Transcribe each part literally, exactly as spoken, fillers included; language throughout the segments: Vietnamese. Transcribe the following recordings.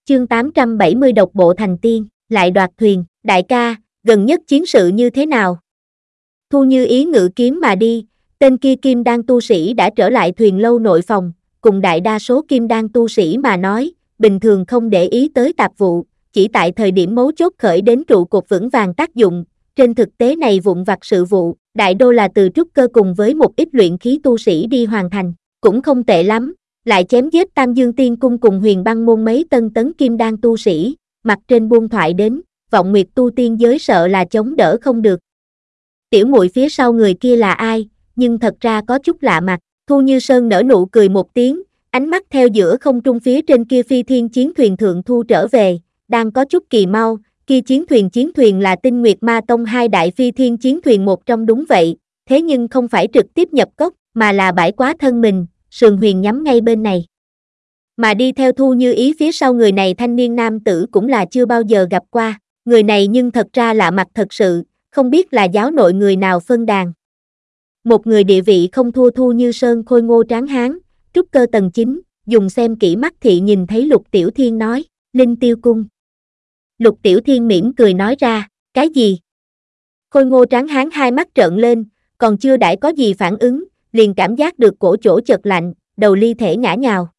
Chương tám trăm bảy mươi độc bộ thành tiên, lại đoạt thuyền, đại ca, gần nhất chiến sự như thế nào? Thu Như Ý ngự kiếm mà đi, tên kia kim đan tu sĩ đã trở lại thuyền lâu nội phòng, cùng đại đa số kim đan tu sĩ mà nói, bình thường không để ý tới tạp vụ, chỉ tại thời điểm mấu chốt khởi đến trụ cột vững vàng tác dụng, trên thực tế này vụn vặt sự vụ, đại đô là từ trúc cơ cùng với một ít luyện khí tu sĩ đi hoàn thành, cũng không tệ lắm, lại chém giết Tam Dương Tiên Cung cùng Huyền Băng môn mấy tân tấn kim đan tu sĩ, mặt trên buông thoại đến, vọng nguyệt tu tiên giới sợ là chống đỡ không được. Tiểu muội phía sau người kia là ai, nhưng thật ra có chút lạ mặt, Thu Như Sơn nở nụ cười một tiếng, ánh mắt theo giữa không trung phía trên kia phi thiên chiến thuyền thượng thu trở về, đang có chút kỳ mau, kia chiến thuyền chiến thuyền là Tinh Nguyệt Ma Tông hai đại phi thiên chiến thuyền một trong đúng vậy, thế nhưng không phải trực tiếp nhập cốc, mà là bãi quá thân mình, sườn huyền nhắm ngay bên này. Mà đi theo Thu Như Ý phía sau người này thanh niên nam tử cũng là chưa bao giờ gặp qua, người này nhưng thật ra lạ mặt thật sự, không biết là giáo nội người nào phân đàn. Một người địa vị không thua Thu Như Sơn khôi ngô tráng hán, trúc cơ tầng chín, dùng xem kỹ mắt thị nhìn thấy Lục Tiểu Thiên nói, Linh Tiêu Cung. Lục Tiểu Thiên mỉm cười nói ra, cái gì? Khôi ngô tráng hán hai mắt trợn lên, còn chưa đãi có gì phản ứng, liền cảm giác được cổ chỗ chợt lạnh, đầu ly thể ngã nhào.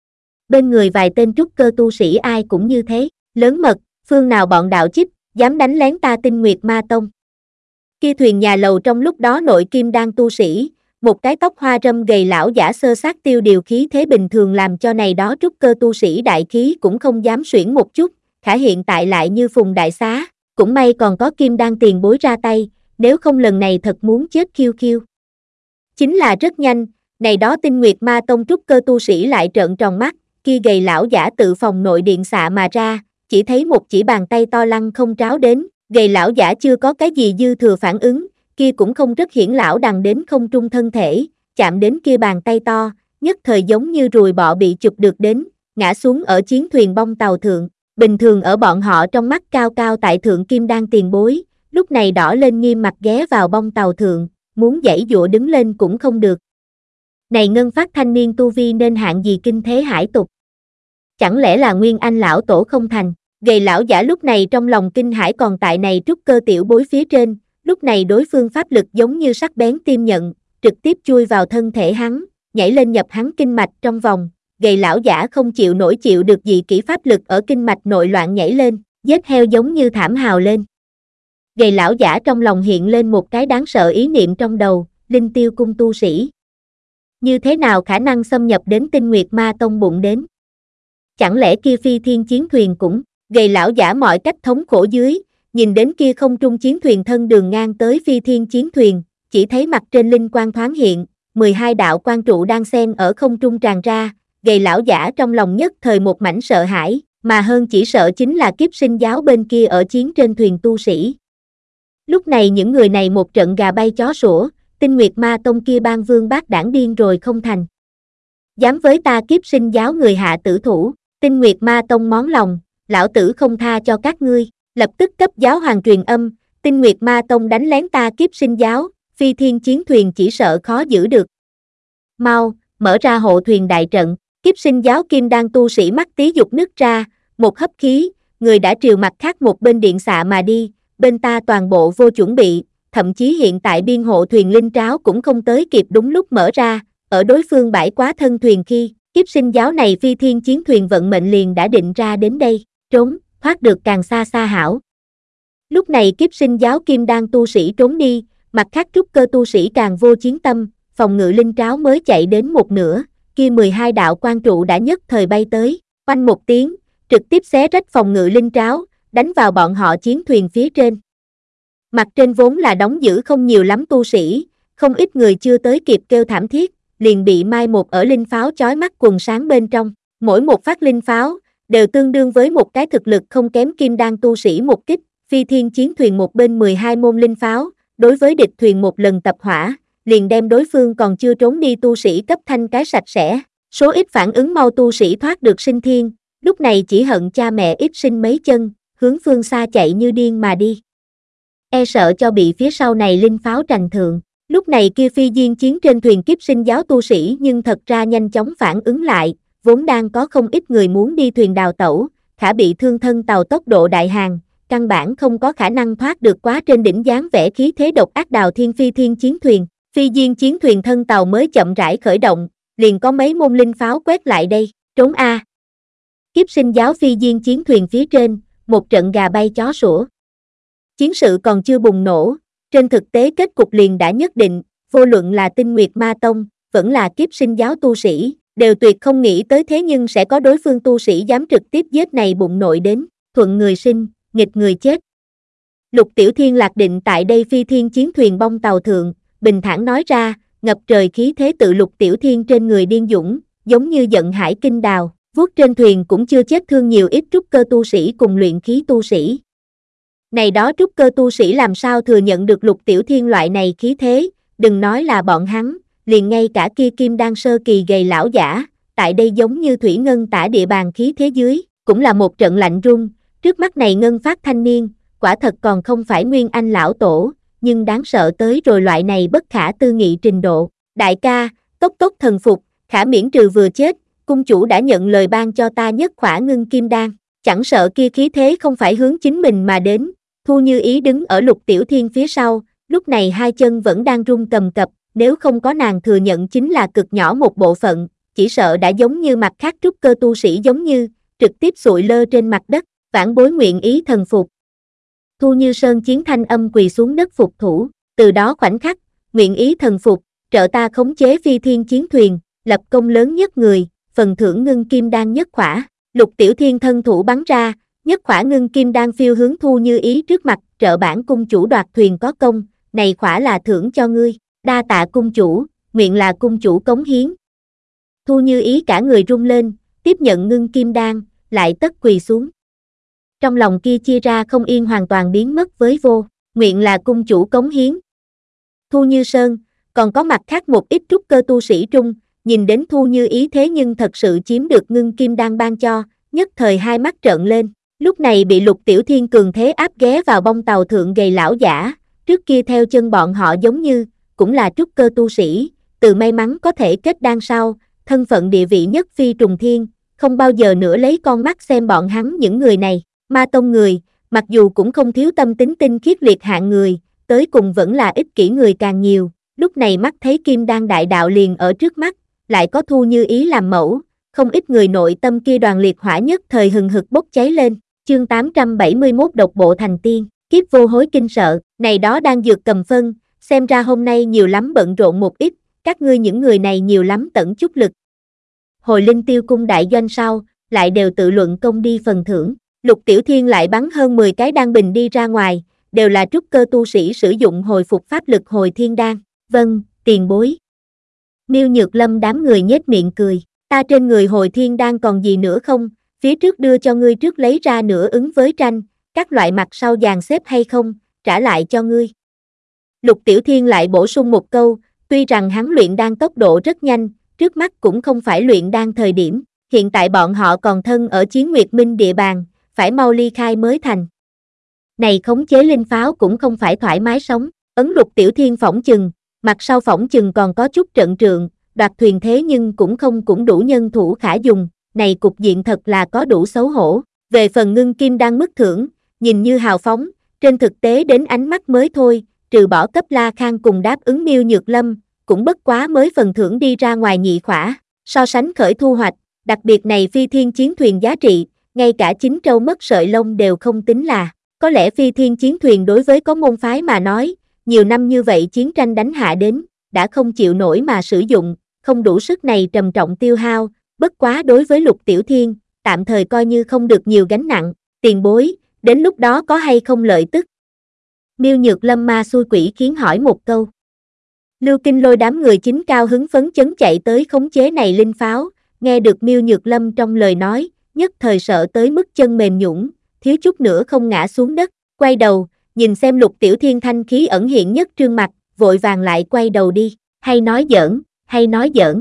Bên người vài tên trúc cơ tu sĩ ai cũng như thế, lớn mật, phương nào bọn đạo chích, dám đánh lén ta Tinh Nguyệt Ma Tông. Kia thuyền nhà lầu trong lúc đó nội kim đan tu sĩ, một cái tóc hoa râm gầy lão giả sơ sát tiêu điều khí thế bình thường làm cho này đó trúc cơ tu sĩ đại khí cũng không dám xuyển một chút, khả hiện tại lại như phùng đại xá, cũng may còn có kim đan tiền bối ra tay, nếu không lần này thật muốn chết khiêu khiêu. Chính là rất nhanh, này đó Tinh Nguyệt Ma Tông trúc cơ tu sĩ lại trợn tròn mắt, kia gầy lão giả tự phòng nội điện xạ mà ra, chỉ thấy một chỉ bàn tay to lăng không tráo đến, gầy lão giả chưa có cái gì dư thừa phản ứng, kia cũng không rất hiển lão đằng đến không trung thân thể, chạm đến kia bàn tay to, nhất thời giống như ruồi bọ bị chụp được đến, ngã xuống ở chiến thuyền bong tàu thượng, bình thường ở bọn họ trong mắt cao cao tại thượng kim đan tiền bối, lúc này đỏ lên nghiêm mặt ghé vào bong tàu thượng, muốn giãy giụa đứng lên cũng không được. Này ngân phát thanh niên tu vi nên hạng gì kinh thế hải tục? Chẳng lẽ là Nguyên Anh lão tổ không thành? Gầy lão giả lúc này trong lòng kinh hãi còn tại này trúc cơ tiểu bối phía trên, lúc này đối phương pháp lực giống như sắc bén tim nhận, trực tiếp chui vào thân thể hắn, nhảy lên nhập hắn kinh mạch trong vòng, gầy lão giả không chịu nổi chịu được dị kỹ pháp lực ở kinh mạch nội loạn nhảy lên, giết heo giống như thảm hào lên. Gầy lão giả trong lòng hiện lên một cái đáng sợ ý niệm trong đầu, Linh Tiêu Cung tu sĩ. Như thế nào khả năng xâm nhập đến Tinh Nguyệt Ma Tông bụng đến? Chẳng lẽ kia phi thiên chiến thuyền cũng, gầy lão giả mọi cách thống khổ dưới, nhìn đến kia không trung chiến thuyền thân đường ngang tới phi thiên chiến thuyền, chỉ thấy mặt trên linh quang thoáng hiện, mười hai đạo quang trụ đang xen ở không trung tràn ra, gầy lão giả trong lòng nhất thời một mảnh sợ hãi, mà hơn chỉ sợ chính là kiếp sinh giáo bên kia ở chiến trên thuyền tu sĩ. Lúc này những người này một trận gà bay chó sủa, Tinh Nguyệt Ma Tông kia ban vương bác đảng điên rồi không thành. Dám với ta kiếp sinh giáo người hạ tử thủ, Tinh Nguyệt Ma Tông món lòng, lão tử không tha cho các ngươi, lập tức cấp giáo hoàng truyền âm, Tinh Nguyệt Ma Tông đánh lén ta kiếp sinh giáo, phi thiên chiến thuyền chỉ sợ khó giữ được. Mau, mở ra hộ thuyền đại trận, kiếp sinh giáo kim đan tu sĩ mắt tí dục nứt ra, một hấp khí, người đã triều mặt khác một bên điện xạ mà đi, bên ta toàn bộ vô chuẩn bị, thậm chí hiện tại biên hộ thuyền linh tráo cũng không tới kịp đúng lúc mở ra, ở đối phương bãi quá thân thuyền khi, kiếp sinh giáo này phi thiên chiến thuyền vận mệnh liền đã định ra đến đây, trốn, thoát được càng xa xa hảo. Lúc này kiếp sinh giáo kim đan tu sĩ trốn đi, mặt khác trúc cơ tu sĩ càng vô chiến tâm, phòng ngự linh tráo mới chạy đến một nửa, kia mười hai đạo quan trụ đã nhất thời bay tới, oanh một tiếng, trực tiếp xé rách phòng ngự linh tráo, đánh vào bọn họ chiến thuyền phía trên. Mặt trên vốn là đóng giữ không nhiều lắm tu sĩ, không ít người chưa tới kịp kêu thảm thiết, liền bị mai một ở linh pháo chói mắt quần sáng bên trong, mỗi một phát linh pháo, đều tương đương với một cái thực lực không kém kim đan tu sĩ một kích, phi thiên chiến thuyền một bên mười hai môn linh pháo, đối với địch thuyền một lần tập hỏa, liền đem đối phương còn chưa trốn đi tu sĩ cấp thanh cái sạch sẽ, số ít phản ứng mau tu sĩ thoát được sinh thiên, lúc này chỉ hận cha mẹ ít sinh mấy chân, hướng phương xa chạy như điên mà đi. E sợ cho bị phía sau này linh pháo trành thượng, lúc này kia phi diên chiến trên thuyền kiếp sinh giáo tu sĩ nhưng thật ra nhanh chóng phản ứng lại, vốn đang có không ít người muốn đi thuyền đào tẩu, khả bị thương thân tàu tốc độ đại hàng, căn bản không có khả năng thoát được quá trên đỉnh dáng vẻ khí thế độc ác Đào Thiên Phi Thiên chiến thuyền. Phi diên chiến thuyền thân tàu mới chậm rãi khởi động, liền có mấy môn linh pháo quét lại đây, trốn a. Kiếp sinh giáo phi diên chiến thuyền phía trên, một trận gà bay chó sủa. Chiến sự còn chưa bùng nổ, trên thực tế kết cục liền đã nhất định, vô luận là Tinh Nguyệt Ma Tông, vẫn là kiếp sinh giáo tu sĩ, đều tuyệt không nghĩ tới thế nhưng sẽ có đối phương tu sĩ dám trực tiếp giết này bụng nội đến, thuận người sinh, nghịch người chết. Lục Tiểu Thiên lạc định tại đây phi thiên chiến thuyền bong tàu thượng, bình thản nói ra, ngập trời khí thế tự Lục Tiểu Thiên trên người điên dũng, giống như giận hải kinh đào, vuốt trên thuyền cũng chưa chết thương nhiều ít trúc cơ tu sĩ cùng luyện khí tu sĩ. Này đó trúc cơ tu sĩ làm sao thừa nhận được Lục Tiểu Thiên loại này khí thế, đừng nói là bọn hắn, liền ngay cả kia kim đan sơ kỳ gầy lão giả, tại đây giống như thủy ngân tả địa bàn khí thế dưới, cũng là một trận lạnh run, trước mắt này ngân phát thanh niên, quả thật còn không phải nguyên anh lão tổ, nhưng đáng sợ tới rồi loại này bất khả tư nghị trình độ. Đại ca, tốc tốc thần phục, khả miễn trừ vừa chết, cung chủ đã nhận lời ban cho ta nhất khỏa ngưng kim đan, chẳng sợ kia khí thế không phải hướng chính mình mà đến. Thu Như Ý đứng ở Lục Tiểu Thiên phía sau, lúc này hai chân vẫn đang run cầm cập, nếu không có nàng thừa nhận chính là cực nhỏ một bộ phận, chỉ sợ đã giống như mặt khác trúc cơ tu sĩ giống như, trực tiếp sụi lơ trên mặt đất, vãn bối nguyện ý thần phục. Thu Như Sơn chiến thanh âm quỳ xuống đất phục thủ, từ đó khoảnh khắc, nguyện ý thần phục, trợ ta khống chế phi thiên chiến thuyền, lập công lớn nhất người, phần thưởng ngưng kim đan nhất khỏa. Lục Tiểu Thiên thân thủ bắn ra, nhất khỏa ngưng kim đan phiêu hướng Thu Như Ý trước mặt, trợ bản cung chủ đoạt thuyền có công, này khỏa là thưởng cho ngươi, đa tạ cung chủ, nguyện là cung chủ cống hiến. Thu Như Ý cả người rung lên, tiếp nhận ngưng kim đan, lại tất quỳ xuống. Trong lòng kia chia ra không yên hoàn toàn biến mất với vô, nguyện là cung chủ cống hiến. Thu Như Sơn, còn có mặt khác một ít trúc cơ tu sĩ trung, nhìn đến Thu Như Ý thế nhưng thật sự chiếm được ngưng kim đan ban cho, nhất thời hai mắt trợn lên. Lúc này bị Lục Tiểu Thiên cường thế áp ghé vào bong tàu thượng gầy lão giả, trước kia theo chân bọn họ giống như, cũng là trúc cơ tu sĩ, từ may mắn có thể kết đan sau, thân phận địa vị nhất phi trùng thiên, không bao giờ nữa lấy con mắt xem bọn hắn những người này. Ma tông người, mặc dù cũng không thiếu tâm tính tinh khiết liệt hạng người, tới cùng vẫn là ích kỷ người càng nhiều, lúc này mắt thấy kim đan đại đạo liền ở trước mắt, lại có Thu Như Ý làm mẫu, không ít người nội tâm kia đoàn liệt hỏa nhất thời hừng hực bốc cháy lên. Chương tám trăm bảy mươi mốt độc bộ thành tiên, kiếp vô hối kinh sợ, này đó đang dược cầm phân, xem ra hôm nay nhiều lắm bận rộn một ít, các ngươi những người này nhiều lắm tận chút lực. Hồi Linh Tiêu cung đại doanh sau, lại đều tự luận công đi phần thưởng, Lục Tiểu Thiên lại bắn hơn mười cái đan bình đi ra ngoài, đều là trúc cơ tu sĩ sử dụng hồi phục pháp lực hồi thiên đan, vâng, tiền bối. Miêu Nhược Lâm đám người nhếch miệng cười, ta trên người hồi thiên đan còn gì nữa không? Phía trước đưa cho ngươi trước lấy ra nửa ứng với tranh, các loại mặt sau dàn xếp hay không, trả lại cho ngươi. Lục Tiểu Thiên lại bổ sung một câu, tuy rằng hắn luyện đan tốc độ rất nhanh, trước mắt cũng không phải luyện đan thời điểm, hiện tại bọn họ còn thân ở Chiến Nguyệt Minh địa bàn, phải mau ly khai mới thành. Này khống chế linh pháo cũng không phải thoải mái sống, ấn Lục Tiểu Thiên phỏng chừng, mặt sau phỏng chừng còn có chút trận trượng, đoạt thuyền thế nhưng cũng không cũng đủ nhân thủ khả dùng. Này cục diện thật là có đủ xấu hổ. Về phần ngưng kim đan mức thưởng, nhìn như hào phóng, trên thực tế đến ánh mắt mới thôi, trừ bỏ cấp La Khang cùng đáp ứng Miêu Nhược Lâm, cũng bất quá mới phần thưởng đi ra ngoài nhị khỏa, so sánh khởi thu hoạch, đặc biệt này phi thiên chiến thuyền giá trị, ngay cả chính trâu mất sợi lông đều không tính là, có lẽ phi thiên chiến thuyền đối với có môn phái mà nói, nhiều năm như vậy chiến tranh đánh hạ đến, đã không chịu nổi mà sử dụng, không đủ sức này trầm trọng tiêu hao. Bất quá đối với Lục Tiểu Thiên, tạm thời coi như không được nhiều gánh nặng, tiền bối, đến lúc đó có hay không lợi tức. Miêu Nhược Lâm ma xui quỷ khiến hỏi một câu. Lưu Kinh Lôi đám người chính cao hứng phấn chấn chạy tới khống chế này linh pháo, nghe được Miêu Nhược Lâm trong lời nói, nhất thời sợ tới mức chân mềm nhũn, thiếu chút nữa không ngã xuống đất, quay đầu, nhìn xem Lục Tiểu Thiên thanh khí ẩn hiện nhất trương mặt, vội vàng lại quay đầu đi, hay nói giỡn, hay nói giỡn.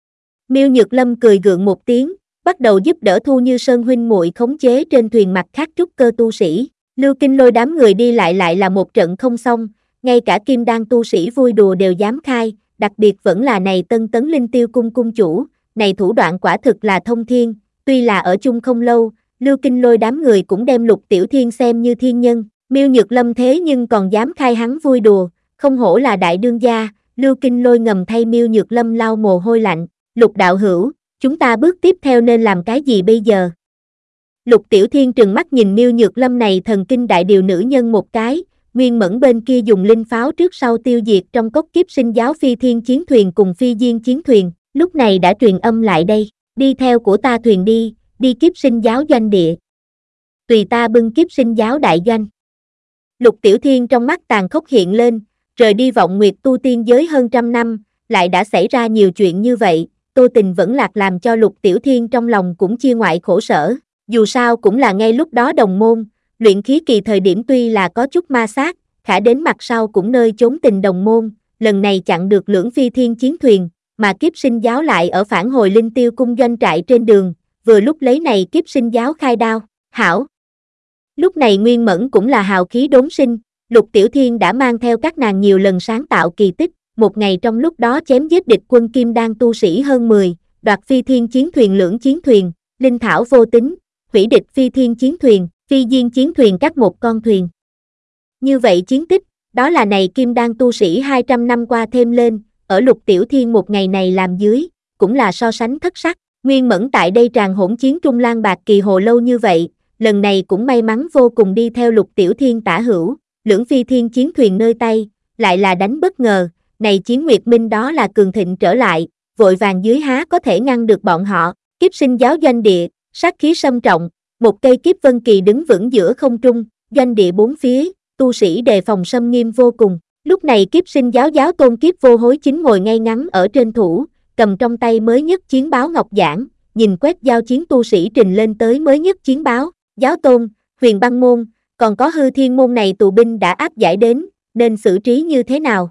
Miêu Nhược Lâm cười gượng một tiếng, bắt đầu giúp đỡ Thu Như Sơn huynh muội khống chế trên thuyền mặt khác trúc cơ tu sĩ. Lưu Kinh Lôi đám người đi lại lại là một trận không xong, ngay cả kim đan tu sĩ vui đùa đều dám khai, đặc biệt vẫn là này Tân Tấn Linh Tiêu cung cung chủ, này thủ đoạn quả thực là thông thiên, tuy là ở chung không lâu, Lưu Kinh Lôi đám người cũng đem Lục Tiểu Thiên xem như thiên nhân, Miêu Nhược Lâm thế nhưng còn dám khai hắn vui đùa, không hổ là đại đương gia. Lưu Kinh Lôi ngầm thay Miêu Nhược Lâm lau mồ hôi lạnh, Lục đạo hữu, chúng ta bước tiếp theo nên làm cái gì bây giờ? Lục Tiểu Thiên trừng mắt nhìn Miêu Nhược Lâm này thần kinh đại điều nữ nhân một cái, Nguyên Mẫn bên kia dùng linh pháo trước sau tiêu diệt trong cốc kiếp sinh giáo phi thiên chiến thuyền cùng phi diên chiến thuyền, lúc này đã truyền âm lại đây, đi theo của ta thuyền đi, đi kiếp sinh giáo doanh địa. Tùy ta bưng kiếp sinh giáo đại doanh. Lục Tiểu Thiên trong mắt tàn khốc hiện lên, rời đi vọng nguyệt tu tiên giới hơn trăm năm, lại đã xảy ra nhiều chuyện như vậy, Tô Tình vẫn lạc làm cho Lục Tiểu Thiên trong lòng cũng chia ngoại khổ sở, dù sao cũng là ngay lúc đó đồng môn, luyện khí kỳ thời điểm tuy là có chút ma sát, khả đến mặt sau cũng nơi chốn tình đồng môn, lần này chặn được lưỡng phi thiên chiến thuyền, mà kiếp sinh giáo lại ở phản hồi linh tiêu cung doanh trại trên đường, vừa lúc lấy này kiếp sinh giáo khai đao, hảo. Lúc này Nguyên Mẫn cũng là hào khí đốn sinh, Lục Tiểu Thiên đã mang theo các nàng nhiều lần sáng tạo kỳ tích, một ngày trong lúc đó chém giết địch quân kim đan tu sĩ hơn mười, đoạt phi thiên chiến thuyền lưỡng chiến thuyền, linh thảo vô tính, hủy địch phi thiên chiến thuyền, phi diên chiến thuyền cắt một con thuyền. Như vậy chiến tích, đó là này kim đan tu sĩ hai trăm năm qua thêm lên, ở Lục Tiểu Thiên một ngày này làm dưới, cũng là so sánh thất sắc. Nguyên Mẫn tại đây tràn hỗn chiến Trung Lan Bạc Kỳ Hồ lâu như vậy, lần này cũng may mắn vô cùng đi theo Lục Tiểu Thiên tả hữu, lưỡng phi thiên chiến thuyền nơi tay, lại là đánh bất ngờ, này chiến Nguyệt Minh đó là cường thịnh trở lại, vội vàng dưới há có thể ngăn được bọn họ, kiếp sinh giáo doanh địa, sát khí xâm trọng, một cây kiếp vân kỳ đứng vững giữa không trung, doanh địa bốn phía, tu sĩ đề phòng xâm nghiêm vô cùng, lúc này kiếp sinh giáo giáo tôn kiếp vô hối chính ngồi ngay ngắn ở trên thủ, cầm trong tay mới nhất chiến báo ngọc giảng, nhìn quét giao chiến tu sĩ trình lên tới mới nhất chiến báo, giáo tôn, huyền băng môn, còn có hư thiên môn này tù binh đã áp giải đến, nên xử trí như thế nào?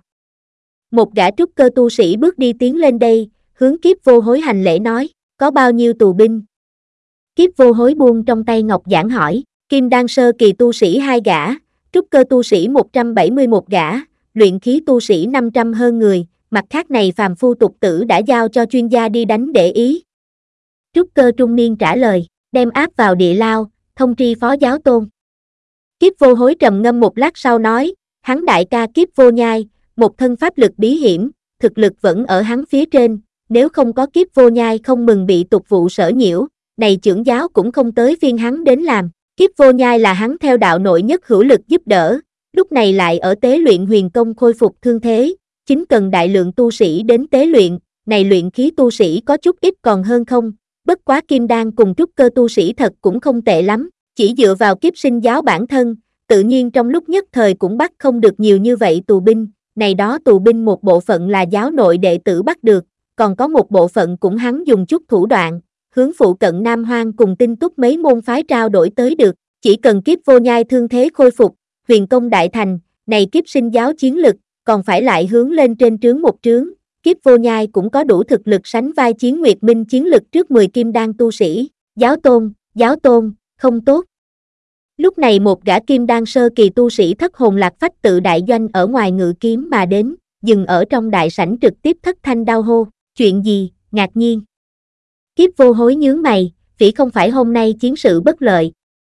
Một gã trúc cơ tu sĩ bước đi tiến lên đây, hướng kiếp vô hối hành lễ nói, có bao nhiêu tù binh? Kiếp vô hối buông trong tay ngọc giảng hỏi, kim đan sơ kỳ tu sĩ hai gã, trúc cơ tu sĩ một trăm bảy mươi mốt gã, luyện khí tu sĩ năm trăm hơn người, mặt khác này phàm phu tục tử đã giao cho chuyên gia đi đánh để ý. Trúc cơ trung niên trả lời, đem áp vào địa lao, thông tri phó giáo tôn. Kiếp vô hối trầm ngâm một lát sau nói, hắn đại ca Kiếp vô nhai, một thân pháp lực bí hiểm, thực lực vẫn ở hắn phía trên, nếu không có Kiếp vô nhai không mừng bị tục vụ sở nhiễu, này trưởng giáo cũng không tới phiên hắn đến làm. Kiếp vô nhai là hắn theo đạo nội nhất hữu lực giúp đỡ, lúc này lại ở tế luyện huyền công khôi phục thương thế, chính cần đại lượng tu sĩ đến tế luyện, này luyện khí tu sĩ có chút ít còn hơn không, bất quá kim đan cùng trúc cơ tu sĩ thật cũng không tệ lắm, chỉ dựa vào kiếp sinh giáo bản thân, tự nhiên trong lúc nhất thời cũng bắt không được nhiều như vậy tù binh, này đó tù binh một bộ phận là giáo nội đệ tử bắt được, còn có một bộ phận cũng hắn dùng chút thủ đoạn, hướng phụ cận Nam Hoang cùng Tinh Túc mấy môn phái trao đổi tới được, chỉ cần kiếp vô nhai thương thế khôi phục, huyền công đại thành, này kiếp sinh giáo chiến lực, còn phải lại hướng lên trên trướng một trướng, kiếp vô nhai cũng có đủ thực lực sánh vai chiến Nguyệt Minh chiến lực trước mười kim đan tu sĩ, giáo tôn, giáo tôn, không tốt. Lúc này một gã kim đan sơ kỳ tu sĩ thất hồn lạc phách tự đại doanh ở ngoài ngự kiếm mà đến, dừng ở trong đại sảnh trực tiếp thất thanh đau hô, chuyện gì, ngạc nhiên. Kiếp vô hối nhướng mày, phỉ không phải hôm nay chiến sự bất lợi.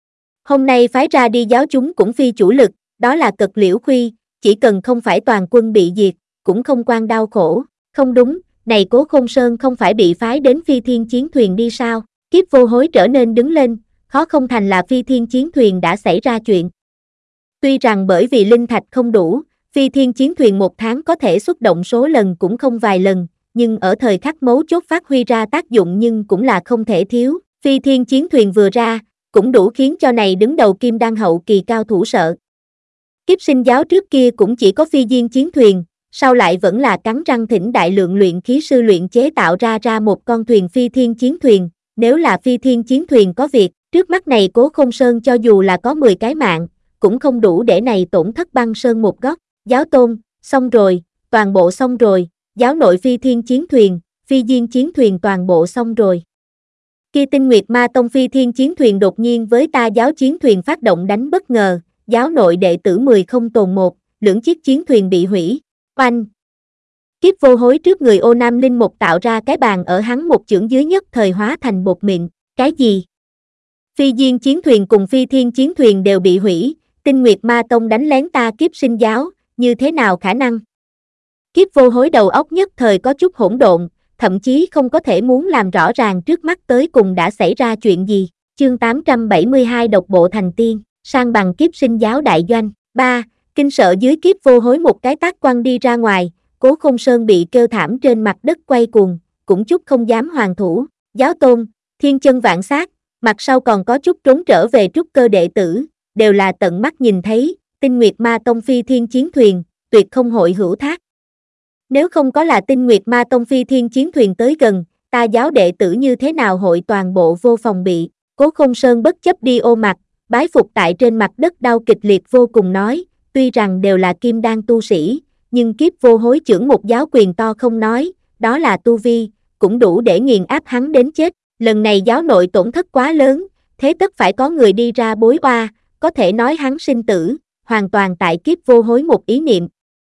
Hôm nay phái ra đi giáo chúng cũng phi chủ lực, đó là cực liễu khuy, chỉ cần không phải toàn quân bị diệt, cũng không quan đau khổ, không đúng, này Cố Khôn Sơn không phải bị phái đến phi thiên chiến thuyền đi sao, kiếp vô hối trở nên đứng lên, khó không thành là phi thiên chiến thuyền đã xảy ra chuyện. Tuy rằng bởi vì linh thạch không đủ, phi thiên chiến thuyền một tháng có thể xuất động số lần cũng không vài lần, nhưng ở thời khắc mấu chốt phát huy ra tác dụng nhưng cũng là không thể thiếu, phi thiên chiến thuyền vừa ra, cũng đủ khiến cho này đứng đầu kim đan hậu kỳ cao thủ sợ. Kiếp sinh giáo trước kia cũng chỉ có phi diên chiến thuyền, sau lại vẫn là cắn răng thỉnh đại lượng luyện khí sư luyện chế tạo ra ra một con thuyền phi thiên chiến thuyền, nếu là phi thiên chiến thuyền có việc, trước mắt này Cố Khôn Sơn cho dù là có mười cái mạng, cũng không đủ để này tổn thất băng sơn một góc, giáo tôn, xong rồi, toàn bộ xong rồi, giáo nội phi thiên chiến thuyền, phi diên chiến thuyền toàn bộ xong rồi. Kia Tinh Nguyệt Ma Tông phi thiên chiến thuyền đột nhiên với ta giáo chiến thuyền phát động đánh bất ngờ, giáo nội đệ tử mười không tồn một, lưỡng chiếc chiến thuyền bị hủy, oanh. Kiếp vô hối trước người Ô Nam Linh một tạo ra cái bàn ở hắn một chưởng dưới nhất thời hóa thành bột mịn, cái gì? Phi Diên chiến thuyền cùng Phi Thiên chiến thuyền đều bị hủy, Tinh Nguyệt Ma Tông đánh lén ta Kiếp Sinh giáo, như thế nào khả năng? Kiếp Vô Hối đầu óc nhất thời có chút hỗn độn, thậm chí không có thể muốn làm rõ ràng trước mắt tới cùng đã xảy ra chuyện gì. Chương tám trăm bảy mươi hai Độc bộ thành tiên, sang bằng Kiếp Sinh giáo đại doanh. ba. Kinh sợ dưới Kiếp Vô Hối một cái tát quăng đi ra ngoài, Cố Không Sơn bị kêu thảm trên mặt đất quay cuồng, cũng chút không dám hoàn thủ. Giáo tôn, thiên chân vạn sát, mặt sau còn có chút trốn trở về trúc cơ đệ tử, đều là tận mắt nhìn thấy, Tinh Nguyệt Ma Tông Phi Thiên chiến thuyền, tuyệt không hội hữu thác. Nếu không có là Tinh Nguyệt Ma Tông Phi Thiên chiến thuyền tới gần, ta giáo đệ tử như thế nào hội toàn bộ vô phòng bị. Cố Không Sơn bất chấp đi ô mặt, bái phục tại trên mặt đất đau kịch liệt vô cùng nói, tuy rằng đều là kim đan tu sĩ, nhưng Kiếp Vô Hối chưởng một giáo quyền to không nói, đó là tu vi, cũng đủ để nghiền áp hắn đến chết. Lần này giáo nội tổn thất quá lớn, thế tất phải có người đi ra bối oa, có thể nói hắn sinh tử, hoàn toàn tại Kiếp Vô Hối một ý niệm.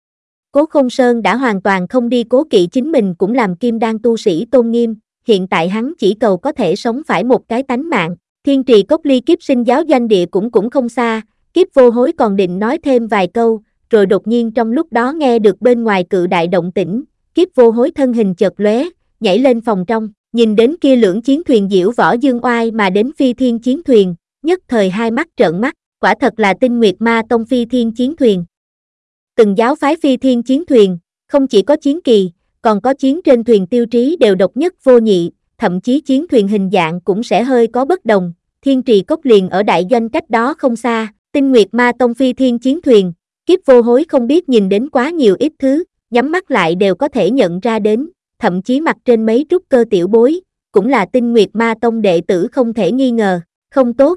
Cố Không Sơn đã hoàn toàn không đi cố kỵ chính mình cũng làm kim đan tu sĩ tôn nghiêm, hiện tại hắn chỉ cầu có thể sống phải một cái tánh mạng. Thiên Trì Cốc ly Kiếp Sinh giáo doanh địa cũng cũng không xa, Kiếp Vô Hối còn định nói thêm vài câu, rồi đột nhiên trong lúc đó nghe được bên ngoài cự đại động tĩnh, Kiếp Vô Hối thân hình chợt lóe, nhảy lên phòng trong, nhìn đến kia lưỡng chiến thuyền diễu võ dương oai mà đến Phi Thiên chiến thuyền, nhất thời hai mắt trợn mắt, quả thật là Tinh Nguyệt Ma Tông Phi Thiên chiến thuyền. Từng giáo phái Phi Thiên chiến thuyền, không chỉ có chiến kỳ, còn có chiến trên thuyền tiêu chí đều độc nhất vô nhị, thậm chí chiến thuyền hình dạng cũng sẽ hơi có bất đồng. Thiên Trì Cốc liền ở đại doanh cách đó không xa, Tinh Nguyệt Ma Tông Phi Thiên chiến thuyền, Kiếp Vô Hối không biết nhìn đến quá nhiều ít thứ, nhắm mắt lại đều có thể nhận ra đến, thậm chí mặt trên mấy trúc cơ tiểu bối, cũng là Tinh Nguyệt Ma Tông đệ tử không thể nghi ngờ, không tốt.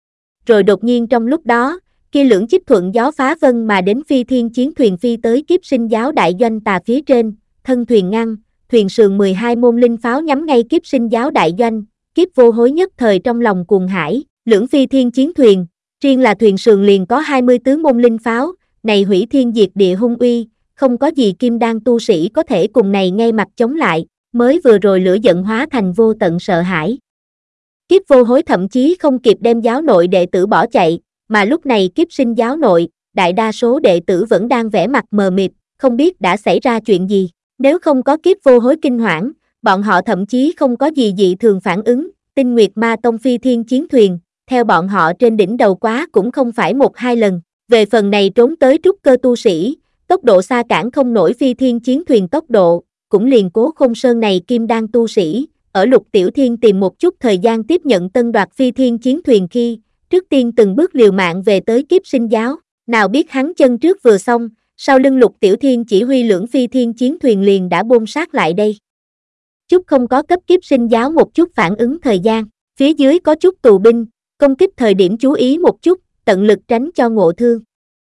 Rồi đột nhiên trong lúc đó, kia lưỡng chích thuận gió phá vân mà đến Phi Thiên chiến thuyền phi tới Kiếp Sinh giáo đại doanh tà phía trên, thân thuyền ngăn, thuyền sườn mười hai môn linh pháo nhắm ngay Kiếp Sinh giáo đại doanh, Kiếp Vô Hối nhất thời trong lòng cuồng hải, lưỡng Phi Thiên chiến thuyền, riêng là thuyền sườn liền có hai mươi tứ môn linh pháo, này hủy thiên diệt địa hung uy, không có gì kim đan tu sĩ có thể cùng này ngay mặt chống lại, mới vừa rồi lửa giận hóa thành vô tận sợ hãi. Kiếp Vô Hối thậm chí không kịp đem giáo nội đệ tử bỏ chạy, mà lúc này Kiếp Sinh giáo nội, đại đa số đệ tử vẫn đang vẻ mặt mờ mịt, không biết đã xảy ra chuyện gì. Nếu không có Kiếp Vô Hối kinh hoảng, bọn họ thậm chí không có gì dị thường phản ứng. Tinh Nguyệt Ma Tông Phi Thiên chiến thuyền, theo bọn họ trên đỉnh đầu quá cũng không phải một hai lần. Về phần này trốn tới trúc cơ tu sĩ, tốc độ xa cản không nổi Phi Thiên chiến thuyền tốc độ, cũng liền Cố Không Sơn này kim đan tu sĩ, ở Lục Tiểu Thiên tìm một chút thời gian tiếp nhận tân đoạt Phi Thiên chiến thuyền khi, trước tiên từng bước liều mạng về tới Kiếp Sinh giáo, nào biết hắn chân trước vừa xong, sau lưng Lục Tiểu Thiên chỉ huy lưỡng Phi Thiên chiến thuyền liền đã bôn sát lại đây. Chút không có cấp Kiếp Sinh giáo một chút phản ứng thời gian, phía dưới có chút tù binh, công kích thời điểm chú ý một chút, tận lực tránh cho ngộ thương.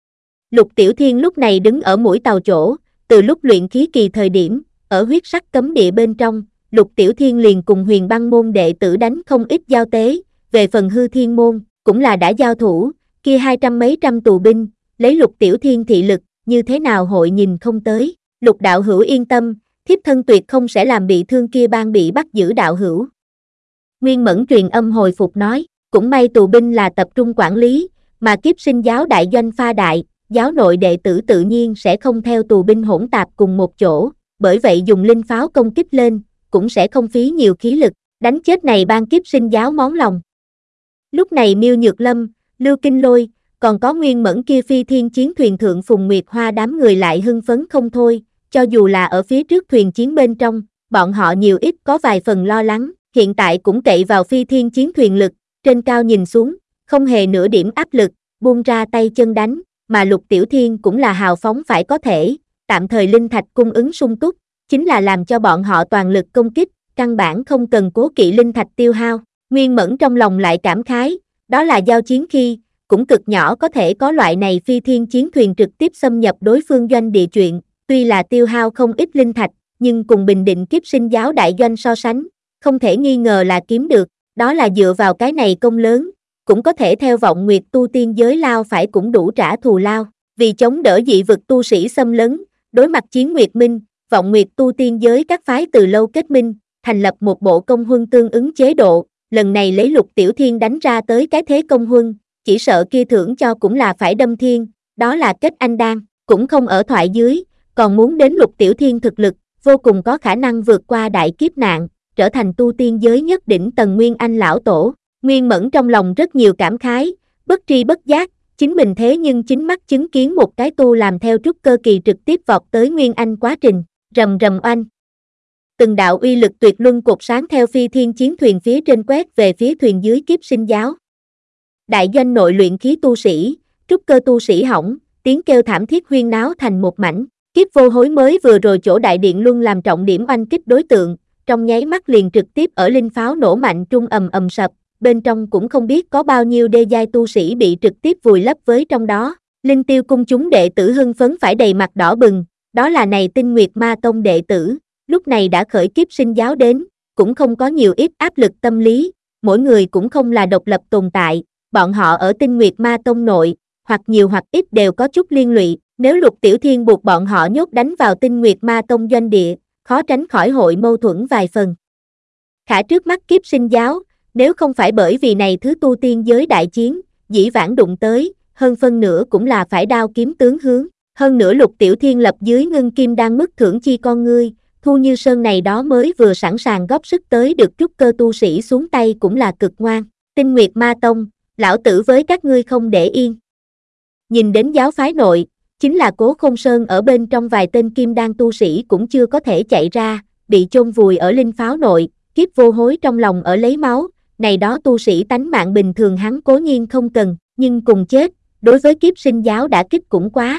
Lục Tiểu Thiên lúc này đứng ở mũi tàu chỗ, từ lúc luyện khí kỳ thời điểm, ở huyết sắc cấm địa bên trong, Lục Tiểu Thiên liền cùng Huyền Băng môn đệ tử đánh không ít giao tế, về phần Hư Thiên môn, cũng là đã giao thủ, kia hai trăm mấy trăm tù binh, lấy Lục Tiểu Thiên thị lực, như thế nào hội nhìn không tới. Lục đạo hữu yên tâm, thiếp thân tuyệt không sẽ làm bị thương kia ban bị bắt giữ đạo hữu. Nguyên Mẫn truyền âm hồi phục nói, cũng may tù binh là tập trung quản lý, mà Kiếp Sinh giáo đại doanh pha đại, giáo nội đệ tử tự nhiên sẽ không theo tù binh hỗn tạp cùng một chỗ, bởi vậy dùng linh pháo công kích lên, cũng sẽ không phí nhiều khí lực, đánh chết này ban Kiếp Sinh giáo món lòng. Lúc này Miêu Nhược Lâm, Lưu Kinh Lôi, còn có Nguyên Mẫn kia Phi Thiên chiến thuyền thượng Phùng Nguyệt Hoa đám người lại hưng phấn không thôi, cho dù là ở phía trước thuyền chiến bên trong, bọn họ nhiều ít có vài phần lo lắng, hiện tại cũng cậy vào Phi Thiên chiến thuyền lực, trên cao nhìn xuống, không hề nửa điểm áp lực, buông ra tay chân đánh, mà Lục Tiểu Thiên cũng là hào phóng phải có thể, tạm thời linh thạch cung ứng sung túc, chính là làm cho bọn họ toàn lực công kích, căn bản không cần cố kỵ linh thạch tiêu hao. Nguyên Mẫn trong lòng lại cảm khái, đó là giao chiến khi, cũng cực nhỏ có thể có loại này Phi Thiên chiến thuyền trực tiếp xâm nhập đối phương doanh địa chuyện, tuy là tiêu hao không ít linh thạch, nhưng cùng Bình Định Kiếp Sinh giáo đại doanh so sánh, không thể nghi ngờ là kiếm được, đó là dựa vào cái này công lớn, cũng có thể theo Vọng Nguyệt tu tiên giới lao phải cũng đủ trả thù lao, vì chống đỡ dị vực tu sĩ xâm lấn, đối mặt Chiến Nguyệt Minh, Vọng Nguyệt tu tiên giới các phái từ lâu kết minh, thành lập một bộ công huân tương ứng chế độ, lần này lấy Lục Tiểu Thiên đánh ra tới cái thế công huân, chỉ sợ kia thưởng cho cũng là phải đâm thiên, đó là kết anh đan, cũng không ở thoại dưới, còn muốn đến Lục Tiểu Thiên thực lực, vô cùng có khả năng vượt qua đại kiếp nạn, trở thành tu tiên giới nhất đỉnh tầng Nguyên Anh lão tổ. Nguyên Mẫn trong lòng rất nhiều cảm khái, bất tri bất giác, chính mình thế nhưng chính mắt chứng kiến một cái tu làm theo trúc cơ kỳ trực tiếp vọt tới Nguyên Anh quá trình, rầm rầm oanh. Từng đạo uy lực tuyệt luân cột sáng theo phi thiên chiến thuyền phía trên quét về phía thuyền dưới kiếp sinh giáo. Đại doanh nội luyện khí tu sĩ, trúc cơ tu sĩ hỏng, tiếng kêu thảm thiết huyên náo thành một mảnh. Kiếp vô hối mới vừa rồi chỗ đại điện luân làm trọng điểm oanh kích đối tượng, trong nháy mắt liền trực tiếp ở linh pháo nổ mạnh trung ầm ầm sập, bên trong cũng không biết có bao nhiêu đê giai tu sĩ bị trực tiếp vùi lấp với trong đó. Linh Tiêu cung chúng đệ tử hưng phấn phải đầy mặt đỏ bừng, đó là này Tinh Nguyệt Ma Tông đệ tử, lúc này đã khởi kiếp sinh giáo đến, cũng không có nhiều ít áp lực tâm lý, mỗi người cũng không là độc lập tồn tại, bọn họ ở Tinh Nguyệt Ma Tông nội, hoặc nhiều hoặc ít đều có chút liên lụy, nếu Lục Tiểu Thiên buộc bọn họ nhốt đánh vào Tinh Nguyệt Ma Tông doanh địa, khó tránh khỏi hội mâu thuẫn vài phần. Khả trước mắt kiếp sinh giáo, nếu không phải bởi vì này thứ tu tiên giới đại chiến, dĩ vãng đụng tới, hơn phân nửa cũng là phải đao kiếm tướng hướng, hơn nữa Lục Tiểu Thiên lập dưới ngưng kim đang mức thưởng chi con ngươi, Thu Như Sơn này đó mới vừa sẵn sàng góp sức tới được trúc cơ tu sĩ xuống tay cũng là cực ngoan. Tinh Nguyệt Ma Tông, lão tử với các ngươi không để yên. Nhìn đến giáo phái nội, chính là Cố Không Sơn ở bên trong vài tên kim đan tu sĩ cũng chưa có thể chạy ra, bị chôn vùi ở linh pháo nội, kiếp vô hối trong lòng ở lấy máu, này đó tu sĩ tánh mạng bình thường hắn cố nhiên không cần, nhưng cùng chết, đối với kiếp sinh giáo đã kích cũng quá.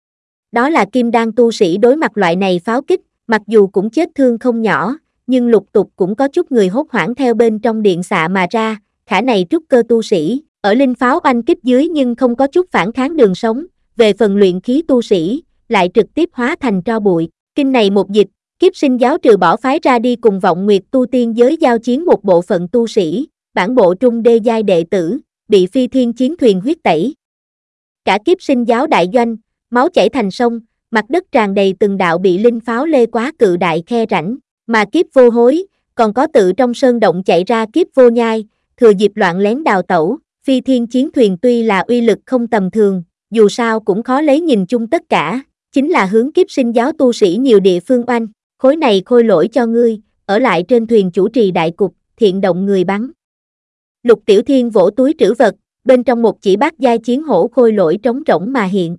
Đó là kim đan tu sĩ đối mặt loại này pháo kích, mặc dù cũng chết thương không nhỏ, nhưng lục tục cũng có chút người hốt hoảng theo bên trong điện xạ mà ra, khả này trúc cơ tu sĩ, ở linh pháo oanh kích dưới nhưng không có chút phản kháng đường sống, về phần luyện khí tu sĩ, lại trực tiếp hóa thành tro bụi. Kinh này một dịch, kiếp sinh giáo trừ bỏ phái ra đi cùng vọng nguyệt tu tiên giới giao chiến một bộ phận tu sĩ, bản bộ trung đê giai đệ tử, bị phi thiên chiến thuyền huyết tẩy. Cả kiếp sinh giáo đại doanh, máu chảy thành sông, mặt đất tràn đầy từng đạo bị linh pháo lê quá cự đại khe rãnh, mà kiếp vô hối, còn có tự trong sơn động chạy ra kiếp vô nhai, thừa dịp loạn lén đào tẩu, phi thiên chiến thuyền tuy là uy lực không tầm thường, dù sao cũng khó lấy nhìn chung tất cả, chính là hướng kiếp sinh giáo tu sĩ nhiều địa phương oanh, khối này khôi lỗi cho ngươi, ở lại trên thuyền chủ trì đại cục, thiện động người bắn. Lục Tiểu Thiên vỗ túi trữ vật, bên trong một chỉ bát giai chiến hổ khôi lỗi trống rỗng mà hiện.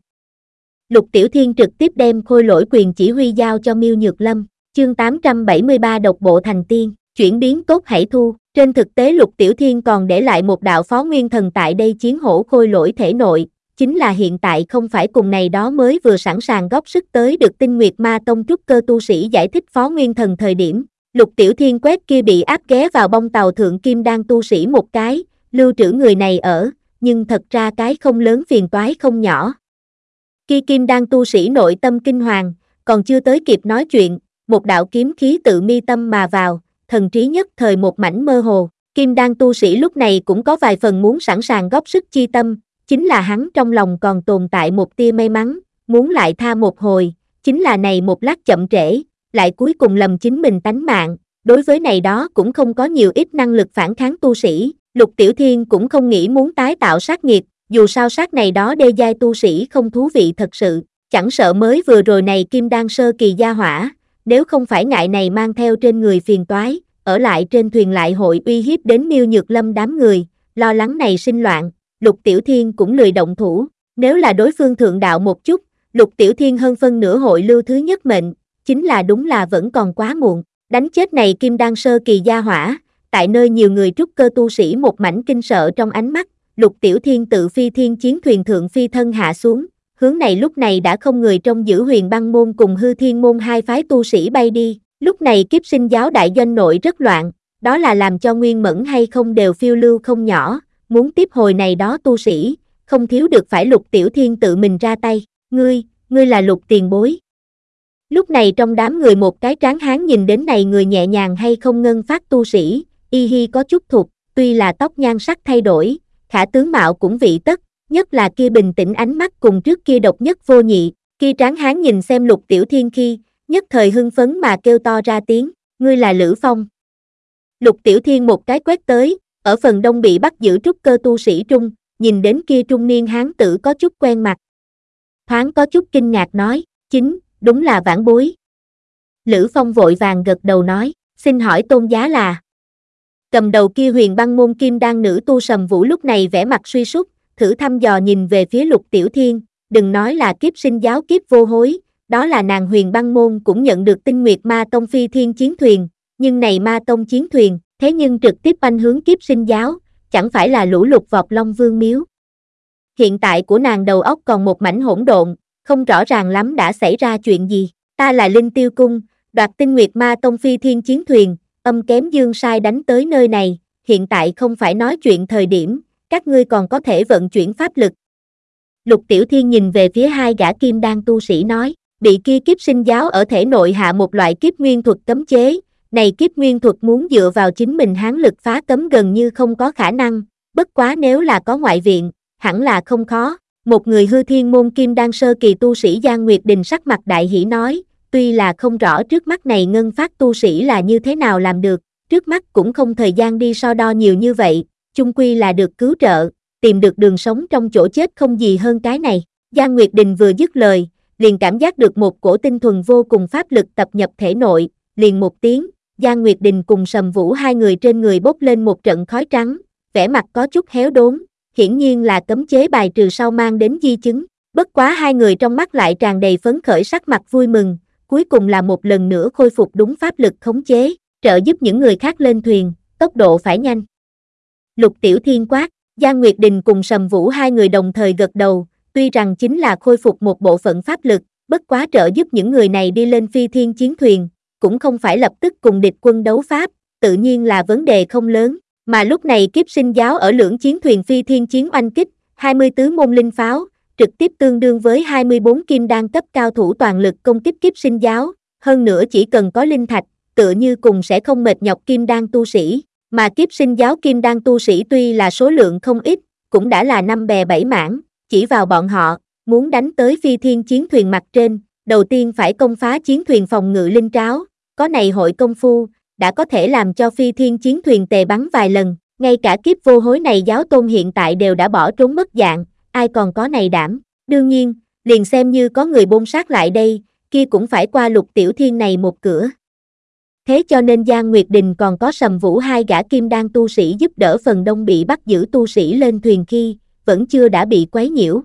Lục Tiểu Thiên trực tiếp đem khôi lỗi quyền chỉ huy giao cho Miêu Nhược Lâm, chương tám trăm bảy mươi ba độc bộ thành tiên, chuyển biến tốt hãy thu. Trên thực tế Lục Tiểu Thiên còn để lại một đạo phó nguyên thần tại đây chiến hổ khôi lỗi thể nội, chính là hiện tại không phải cùng này đó mới vừa sẵn sàng góp sức tới được Tinh Nguyệt Ma Tông trúc cơ tu sĩ giải thích phó nguyên thần thời điểm. Lục Tiểu Thiên quét kia bị áp ghé vào bông tàu thượng kim đan tu sĩ một cái, lưu trữ người này ở, nhưng thật ra cái không lớn phiền toái không nhỏ. Kia kim đan tu sĩ nội tâm kinh hoàng, còn chưa tới kịp nói chuyện, một đạo kiếm khí tự mi tâm mà vào, thần trí nhất thời một mảnh mơ hồ. Kim đan tu sĩ lúc này cũng có vài phần muốn sẵn sàng góp sức chi tâm, chính là hắn trong lòng còn tồn tại một tia may mắn, muốn lại tha một hồi, chính là này một lát chậm trễ, lại cuối cùng lầm chính mình tánh mạng, đối với này đó cũng không có nhiều ít năng lực phản kháng tu sĩ, Lục Tiểu Thiên cũng không nghĩ muốn tái tạo sát nghiệt, dù sao sát này đó đê giai tu sĩ không thú vị thật sự, chẳng sợ mới vừa rồi này kim đan sơ kỳ gia hỏa, nếu không phải ngại này mang theo trên người phiền toái, ở lại trên thuyền lại hội uy hiếp đến Miêu Nhược Lâm đám người, lo lắng này sinh loạn, Lục Tiểu Thiên cũng lười động thủ, nếu là đối phương thượng đạo một chút, Lục Tiểu Thiên hơn phân nửa hội lưu thứ nhất mệnh, chính là đúng là vẫn còn quá muộn, đánh chết này kim đan sơ kỳ gia hỏa, tại nơi nhiều người trúc cơ tu sĩ một mảnh kinh sợ trong ánh mắt, Lục Tiểu Thiên tự phi thiên chiến thuyền thượng phi thân hạ xuống, hướng này lúc này đã không người trong giữ Huyền Băng môn cùng Hư Thiên môn hai phái tu sĩ bay đi, lúc này kiếp sinh giáo đại doanh nội rất loạn, đó là làm cho Nguyên Mẫn hay không đều phiêu lưu không nhỏ, muốn tiếp hồi này đó tu sĩ, không thiếu được phải Lục Tiểu Thiên tự mình ra tay, ngươi, ngươi là Lục tiền bối. Lúc này trong đám người một cái tráng hán nhìn đến này người nhẹ nhàng hay không ngân phát tu sĩ, y hi có chút thục, tuy là tóc nhan sắc thay đổi, khả tướng mạo cũng vị tất, nhất là kia bình tĩnh ánh mắt cùng trước kia độc nhất vô nhị, kia tráng hán nhìn xem Lục Tiểu Thiên khi, nhất thời hưng phấn mà kêu to ra tiếng, ngươi là Lữ Phong. Lục Tiểu Thiên một cái quét tới, ở phần đông bị bắt giữ trúc cơ tu sĩ trung, nhìn đến kia trung niên hán tử có chút quen mặt. Thoáng có chút kinh ngạc nói, chính, đúng là vãn bối. Lữ Phong vội vàng gật đầu nói, xin hỏi tôn giá là. Cầm đầu kia huyền băng môn kim đan nữ tu Sầm Vũ lúc này vẻ mặt suy sút, thử thăm dò nhìn về phía Lục Tiểu Thiên, đừng nói là kiếp sinh giáo kiếp vô hối, đó là nàng huyền băng môn cũng nhận được tinh nguyệt ma tông phi thiên chiến thuyền, nhưng này ma tông chiến thuyền, thế nhưng trực tiếp anh hướng kiếp sinh giáo, chẳng phải là lũ lụt vọt Long Vương miếu. Hiện tại của nàng đầu óc còn một mảnh hỗn độn, không rõ ràng lắm đã xảy ra chuyện gì, ta là Linh Tiêu Cung, đoạt tinh nguyệt ma tông phi thiên chiến thuyền, âm kém dương sai đánh tới nơi này, hiện tại không phải nói chuyện thời điểm, các ngươi còn có thể vận chuyển pháp lực. Lục Tiểu Thiên nhìn về phía hai gã kim đan tu sĩ nói, bị kia kiếp sinh giáo ở thể nội hạ một loại kiếp nguyên thuật cấm chế, này kiếp nguyên thuật muốn dựa vào chính mình hán lực phá cấm gần như không có khả năng, bất quá nếu là có ngoại viện, hẳn là không khó. Một người hư thiên môn kim đan sơ kỳ tu sĩ Giang Nguyệt Đình sắc mặt đại hỉ nói, tuy là không rõ trước mắt này ngân phát tu sĩ là như thế nào làm được, trước mắt cũng không thời gian đi so đo nhiều như vậy, chung quy là được cứu trợ, tìm được đường sống trong chỗ chết không gì hơn cái này. Giang Nguyệt Đình vừa dứt lời, liền cảm giác được một cổ tinh thuần vô cùng pháp lực tập nhập thể nội, liền một tiếng, Giang Nguyệt Đình cùng Sầm Vũ hai người trên người bốc lên một trận khói trắng, vẻ mặt có chút héo đốn, hiển nhiên là cấm chế bài trừ sau mang đến di chứng, bất quá hai người trong mắt lại tràn đầy phấn khởi sắc mặt vui mừng, cuối cùng là một lần nữa khôi phục đúng pháp lực khống chế, trợ giúp những người khác lên thuyền, tốc độ phải nhanh. Lục Tiểu Thiên quát, Giang Nguyệt Đình cùng Sầm Vũ hai người đồng thời gật đầu, tuy rằng chính là khôi phục một bộ phận pháp lực, bất quá trợ giúp những người này đi lên phi thiên chiến thuyền, cũng không phải lập tức cùng địch quân đấu pháp, tự nhiên là vấn đề không lớn, mà lúc này kiếp sinh giáo ở lưỡng chiến thuyền phi thiên chiến oanh kích, hai mươi tứ môn linh pháo, trực tiếp tương đương với hai mươi bốn kim đan cấp cao thủ toàn lực công kích kiếp sinh giáo, hơn nữa chỉ cần có linh thạch, tựa như cùng sẽ không mệt nhọc kim đan tu sĩ, mà kiếp sinh giáo kim đan tu sĩ tuy là số lượng không ít, cũng đã là năm bè bảy mảng, chỉ vào bọn họ, muốn đánh tới phi thiên chiến thuyền mặt trên, đầu tiên phải công phá chiến thuyền phòng ngự linh tráo, có này hội công phu, đã có thể làm cho phi thiên chiến thuyền tề bắn vài lần, ngay cả kiếp vô hối này giáo tôn hiện tại đều đã bỏ trốn mất dạng, ai còn có này đảm, đương nhiên, liền xem như có người bôn sát lại đây, kia cũng phải qua Lục Tiểu Thiên này một cửa. Thế cho nên Giang Nguyệt Đình còn có Sầm Vũ hai gã kim đan tu sĩ giúp đỡ phần đông bị bắt giữ tu sĩ lên thuyền khi, vẫn chưa đã bị quấy nhiễu.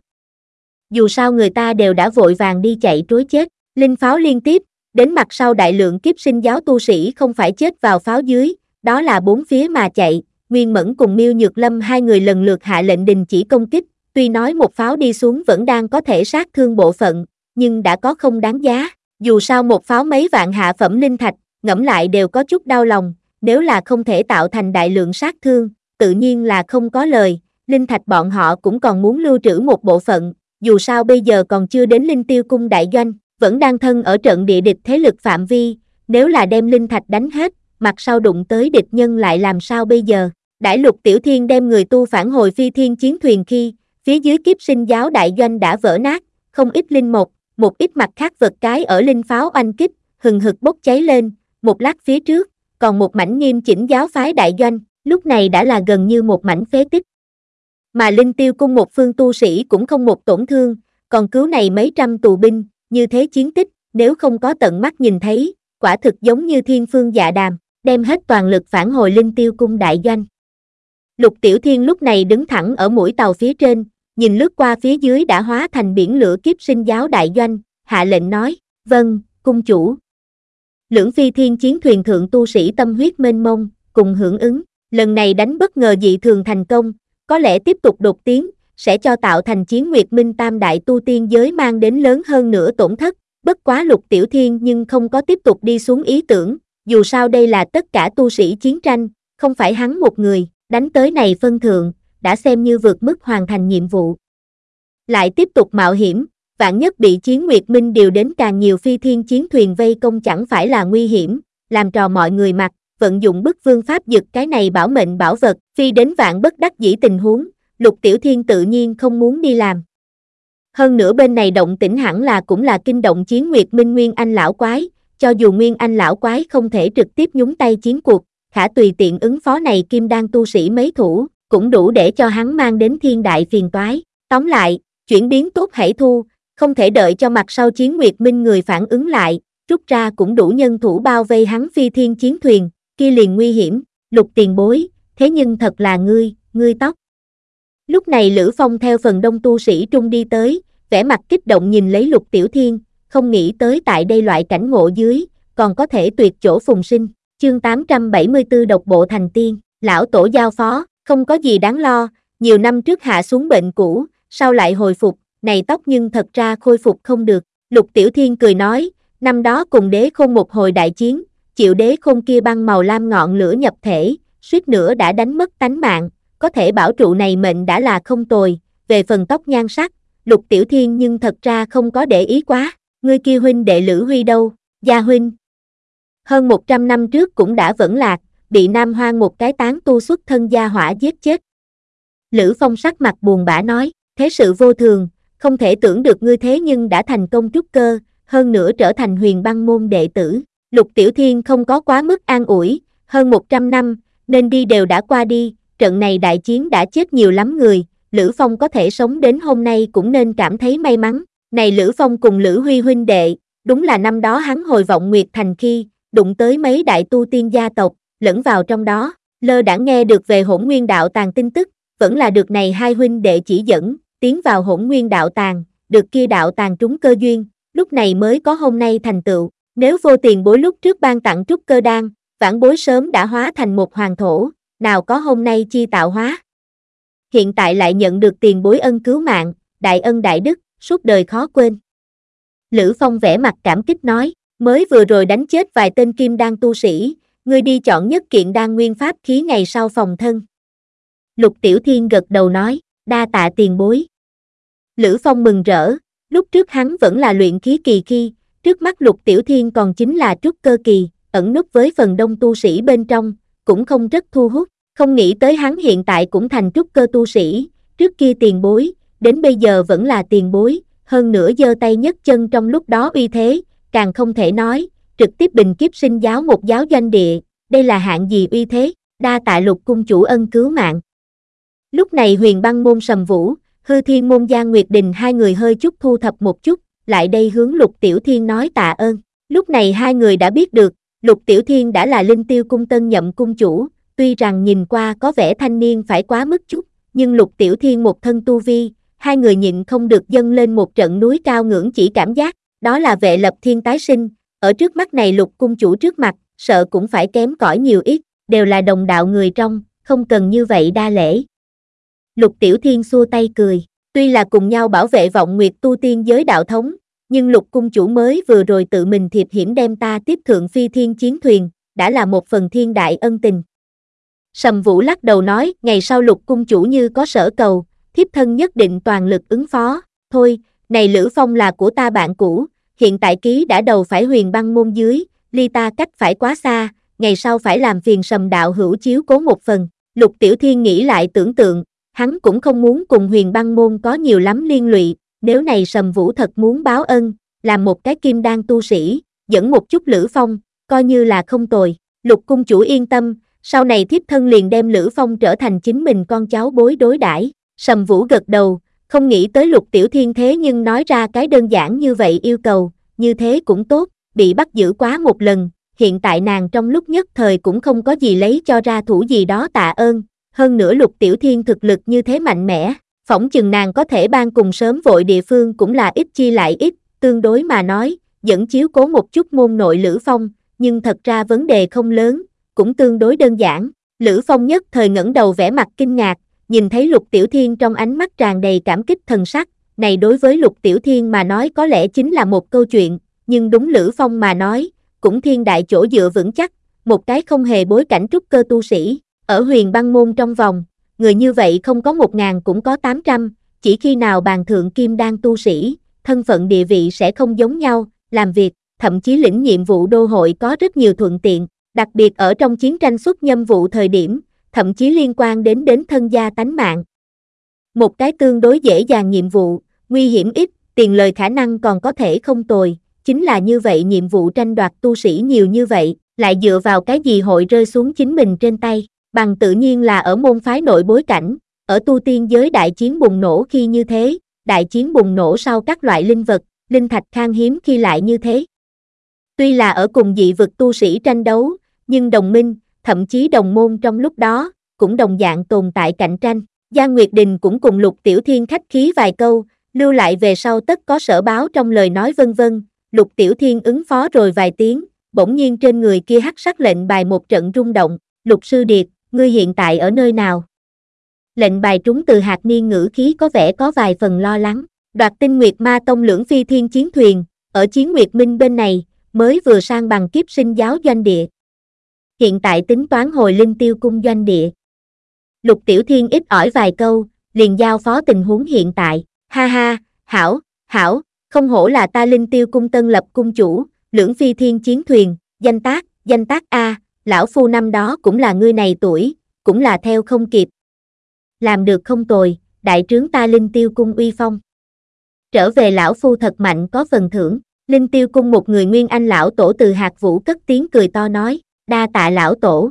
Dù sao người ta đều đã vội vàng đi chạy trối chết, linh pháo liên tiếp, đến mặt sau đại lượng kiếp sinh giáo tu sĩ không phải chết vào pháo dưới, đó là bốn phía mà chạy, Nguyên Mẫn cùng Miêu Nhược Lâm hai người lần lượt hạ lệnh đình chỉ công kích, tuy nói một pháo đi xuống vẫn đang có thể sát thương bộ phận, nhưng đã có không đáng giá, dù sao một pháo mấy vạn hạ phẩm linh thạch, ngẫm lại đều có chút đau lòng, nếu là không thể tạo thành đại lượng sát thương, tự nhiên là không có lời, linh thạch bọn họ cũng còn muốn lưu trữ một bộ phận, dù sao bây giờ còn chưa đến Linh Tiêu Cung đại doanh, vẫn đang thân ở trận địa địch thế lực phạm vi, nếu là đem linh thạch đánh hết, mặt sau đụng tới địch nhân lại làm sao bây giờ. Đãi Lục Tiểu Thiên đem người tu phản hồi phi thiên chiến thuyền khi, phía dưới kiếp sinh giáo đại doanh đã vỡ nát, không ít linh mộc, một ít mặt khác vật cái ở linh pháo oanh kích, hừng hực bốc cháy lên, một lát phía trước, còn một mảnh nghiêm chỉnh giáo phái đại doanh, lúc này đã là gần như một mảnh phế tích. Mà Linh Tiêu Cung một phương tu sĩ cũng không một tổn thương, còn cứu này mấy trăm tù binh, như thế chiến tích, nếu không có tận mắt nhìn thấy, quả thực giống như thiên phương dạ đàm, đem hết toàn lực phản hồi Linh Tiêu Cung đại doanh. Lục Tiểu Thiên lúc này đứng thẳng ở mũi tàu phía trên, nhìn lướt qua phía dưới đã hóa thành biển lửa kiếp sinh giáo đại doanh, hạ lệnh nói, vâng, cung chủ. Lưỡng phi thiên chiến thuyền thượng tu sĩ tâm huyết mênh mông, cùng hưởng ứng, lần này đánh bất ngờ dị thường thành công, có lẽ tiếp tục đột tiến, sẽ cho tạo thành chiến Nguyệt Minh tam đại tu tiên giới mang đến lớn hơn nữa tổn thất, bất quá Lục Tiểu Thiên nhưng không có tiếp tục đi xuống ý tưởng, dù sao đây là tất cả tu sĩ chiến tranh, không phải hắn một người, đánh tới này phân thượng, đã xem như vượt mức hoàn thành nhiệm vụ. Lại tiếp tục mạo hiểm, vạn nhất bị chiến Nguyệt Minh điều đến càng nhiều phi thiên chiến thuyền vây công chẳng phải là nguy hiểm, làm trò mọi người mặt, vận dụng bức vương pháp giật cái này bảo mệnh bảo vật, phi đến vạn bất đắc dĩ tình huống, Lục Tiểu Thiên tự nhiên không muốn đi làm. Hơn nữa bên này động tĩnh hẳn là cũng là kinh động chiến Nguyệt Minh Nguyên Anh lão quái, cho dù Nguyên Anh lão quái không thể trực tiếp nhúng tay chiến cuộc, khả tùy tiện ứng phó này kim đan tu sĩ mấy thủ, cũng đủ để cho hắn mang đến thiên đại phiền toái. Tóm lại, chuyển biến tốt hãy thu, không thể đợi cho mặt sau Chiến Nguyệt Minh người phản ứng lại, rút ra cũng đủ nhân thủ bao vây hắn phi thiên chiến thuyền, kia liền nguy hiểm. Lục tiền bối, thế nhưng thật là ngươi, ngươi tóc. Lúc này Lữ Phong theo phần đông tu sĩ trung đi tới, vẻ mặt kích động nhìn lấy Lục Tiểu Thiên, không nghĩ tới tại đây loại cảnh ngộ dưới, còn có thể tuyệt chỗ phùng sinh. Chương tám trăm bảy mươi tư độc bộ thành tiên, lão tổ giao phó, không có gì đáng lo, nhiều năm trước hạ xuống bệnh cũ, sau lại hồi phục, này tóc nhưng thật ra khôi phục không được. Lục Tiểu Thiên cười nói, năm đó cùng đế khôn một hồi đại chiến, chịu đế khôn kia băng màu lam ngọn lửa nhập thể, suýt nữa đã đánh mất tánh mạng, có thể bảo trụ này mệnh đã là không tồi. Về phần tóc nhan sắc, Lục Tiểu Thiên nhưng thật ra không có để ý quá. Ngươi kia huynh đệ Lữ Huy đâu? Gia huynh hơn một trăm năm trước cũng đã vẫn lạc, bị Nam Hoang một cái tán tu xuất thân gia hỏa giết chết. Lữ Phong sắc mặt buồn bã nói, thế sự vô thường, không thể tưởng được ngươi thế nhưng đã thành công trúc cơ, hơn nữa trở thành Huyền Băng môn đệ tử. Lục Tiểu Thiên không có quá mức an ủi, hơn một trăm năm, nên đi đều đã qua đi, trận này đại chiến đã chết nhiều lắm người, Lữ Phong có thể sống đến hôm nay cũng nên cảm thấy may mắn. Này Lữ Phong cùng Lữ Huy huynh đệ, đúng là năm đó hắn hồi vọng Nguyệt Thành khi, đụng tới mấy đại tu tiên gia tộc, lẫn vào trong đó, lơ đãng nghe được về Hỗn Nguyên Đạo Tàng tin tức, vẫn là được này hai huynh đệ chỉ dẫn, tiến vào Hỗn Nguyên Đạo Tàng, được kia đạo tàng trúng cơ duyên, lúc này mới có hôm nay thành tựu. Nếu vô tiền bối lúc trước ban tặng trúc cơ đan, vãn bối sớm đã hóa thành một hoàng thổ, nào có hôm nay chi tạo hóa. Hiện tại lại nhận được tiền bối ân cứu mạng, đại ân đại đức, suốt đời khó quên. Lữ Phong vẻ mặt cảm kích nói, mới vừa rồi đánh chết vài tên kim đan tu sĩ, ngươi đi chọn nhất kiện đan nguyên pháp khí ngày sau phòng thân. Lục Tiểu Thiên gật đầu nói, đa tạ tiền bối. Lữ Phong mừng rỡ, lúc trước hắn vẫn là luyện khí kỳ khi, trước mắt Lục Tiểu Thiên còn chính là trúc cơ kỳ, ẩn núp với phần đông tu sĩ bên trong, cũng không rất thu hút, không nghĩ tới hắn hiện tại cũng thành trúc cơ tu sĩ, trước kia tiền bối, đến bây giờ vẫn là tiền bối, hơn nữa giơ tay nhấc chân trong lúc đó uy thế, càng không thể nói, trực tiếp bình kiếp sinh giáo một giáo doanh địa, đây là hạng gì uy thế, đa tạ Lục cung chủ ân cứu mạng. Lúc này Huyền Băng môn Sầm Vũ, Hư Thiên môn Giang Nguyệt Đình hai người hơi chút thu thập một chút, lại đây hướng Lục Tiểu Thiên nói tạ ơn. Lúc này hai người đã biết được, Lục Tiểu Thiên đã là Linh Tiêu cung tân nhậm cung chủ, tuy rằng nhìn qua có vẻ thanh niên phải quá mức chút, nhưng Lục Tiểu Thiên một thân tu vi, hai người nhịn không được dâng lên một trận núi cao ngưỡng chỉ cảm giác, đó là vệ lập thiên tái sinh, ở trước mắt này Lục cung chủ trước mặt, sợ cũng phải kém cỏi nhiều ít, đều là đồng đạo người trong, không cần như vậy đa lễ. Lục Tiểu Thiên xua tay cười, tuy là cùng nhau bảo vệ vọng nguyệt tu tiên giới đạo thống, nhưng Lục cung chủ mới vừa rồi tự mình thiệp hiểm đem ta tiếp thượng phi thiên chiến thuyền, đã là một phần thiên đại ân tình. Sầm Vũ lắc đầu nói, ngày sau Lục cung chủ như có sở cầu, thiếp thân nhất định toàn lực ứng phó, thôi, này Lữ Phong là của ta bạn cũ, hiện tại ký đã đầu phải Huyền Băng môn dưới, ly ta cách phải quá xa, ngày sau phải làm phiền Sầm đạo hữu chiếu cố một phần. Lục Tiểu Thiên nghĩ lại tưởng tượng, hắn cũng không muốn cùng Huyền Băng môn có nhiều lắm liên lụy, nếu này Sầm Vũ thật muốn báo ân, làm một cái kim đan tu sĩ, dẫn một chút Lữ Phong, coi như là không tồi. Lục cung chủ yên tâm, sau này thiếp thân liền đem Lữ Phong trở thành chính mình con cháu bối đối đãi. Sầm Vũ gật đầu, không nghĩ tới Lục Tiểu Thiên thế nhưng nói ra cái đơn giản như vậy yêu cầu, như thế cũng tốt, bị bắt giữ quá một lần, hiện tại nàng trong lúc nhất thời cũng không có gì lấy cho ra thủ gì đó tạ ơn, hơn nữa Lục Tiểu Thiên thực lực như thế mạnh mẽ, phỏng chừng nàng có thể ban cùng sớm vội địa phương cũng là ít chi lại ít, tương đối mà nói, dẫn chiếu cố một chút môn nội Lữ Phong, nhưng thật ra vấn đề không lớn, cũng tương đối đơn giản. Lữ Phong nhất thời ngẩng đầu vẻ mặt kinh ngạc, nhìn thấy Lục Tiểu Thiên trong ánh mắt tràn đầy cảm kích thần sắc, này đối với Lục Tiểu Thiên mà nói có lẽ chính là một câu chuyện, nhưng đúng Lữ Phong mà nói, cũng thiên đại chỗ dựa vững chắc, một cái không hề bối cảnh trúc cơ tu sĩ, ở Huyền Băng môn trong vòng, người như vậy không có một ngàn cũng có tám trăm, chỉ khi nào bàn thượng kim đan tu sĩ, thân phận địa vị sẽ không giống nhau, làm việc, thậm chí lĩnh nhiệm vụ đô hội có rất nhiều thuận tiện, đặc biệt ở trong chiến tranh xuất nhâm vụ thời điểm, thậm chí liên quan đến đến thân gia tánh mạng. Một cái tương đối dễ dàng nhiệm vụ, nguy hiểm ít, tiền lời khả năng còn có thể không tồi, chính là như vậy nhiệm vụ tranh đoạt tu sĩ nhiều như vậy, lại dựa vào cái gì hội rơi xuống chính mình trên tay, bằng tự nhiên là ở môn phái nội bối cảnh, ở tu tiên giới đại chiến bùng nổ khi như thế, đại chiến bùng nổ sau các loại linh vật, linh thạch khan hiếm khi lại như thế. Tuy là ở cùng dị vực tu sĩ tranh đấu, nhưng đồng minh, thậm chí đồng môn trong lúc đó, cũng đồng dạng tồn tại cạnh tranh. Giang Nguyệt Đình cũng cùng Lục Tiểu Thiên khách khí vài câu, lưu lại về sau tất có sở báo trong lời nói vân vân. Lục Tiểu Thiên ứng phó rồi vài tiếng, bỗng nhiên trên người kia hắc sắc lệnh bài một trận rung động. Lục Sư Điệt, ngươi hiện tại ở nơi nào? Lệnh bài trúng Từ Hạc Niên ngữ khí có vẻ có vài phần lo lắng. Đoạt Tinh Nguyệt Ma Tông lưỡng phi thiên chiến thuyền, ở Chiến Nguyệt Minh bên này, mới vừa sang bằng kiếp sinh giáo doanh địa. Hiện tại tính toán hồi Linh Tiêu cung doanh địa. Lục Tiểu Thiên ít ỏi vài câu, liền giao phó tình huống hiện tại. Ha ha, hảo, hảo, không hổ là ta Linh Tiêu cung tân lập cung chủ, lưỡng phi thiên chiến thuyền, danh tác, danh tác A, lão phu năm đó cũng là ngươi này tuổi, cũng là theo không kịp. Làm được không tồi, đại trướng ta Linh Tiêu cung uy phong. Trở về lão phu thật mạnh có phần thưởng. Linh Tiêu cung một người nguyên anh lão tổ Từ Hạc Vũ cất tiếng cười to nói, đa tạ lão tổ.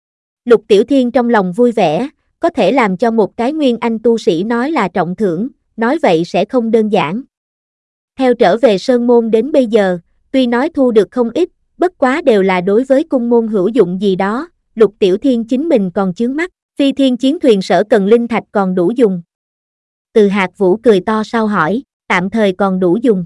Lục Tiểu Thiên trong lòng vui vẻ, có thể làm cho một cái nguyên anh tu sĩ nói là trọng thưởng, nói vậy sẽ không đơn giản. Theo trở về Sơn Môn đến bây giờ, tuy nói thu được không ít, bất quá đều là đối với cung môn hữu dụng gì đó, Lục Tiểu Thiên chính mình còn chướng mắt, phi thiên chiến thuyền sở cần linh thạch còn đủ dùng. Từ Hạc Vũ cười to sau hỏi, tạm thời còn đủ dùng.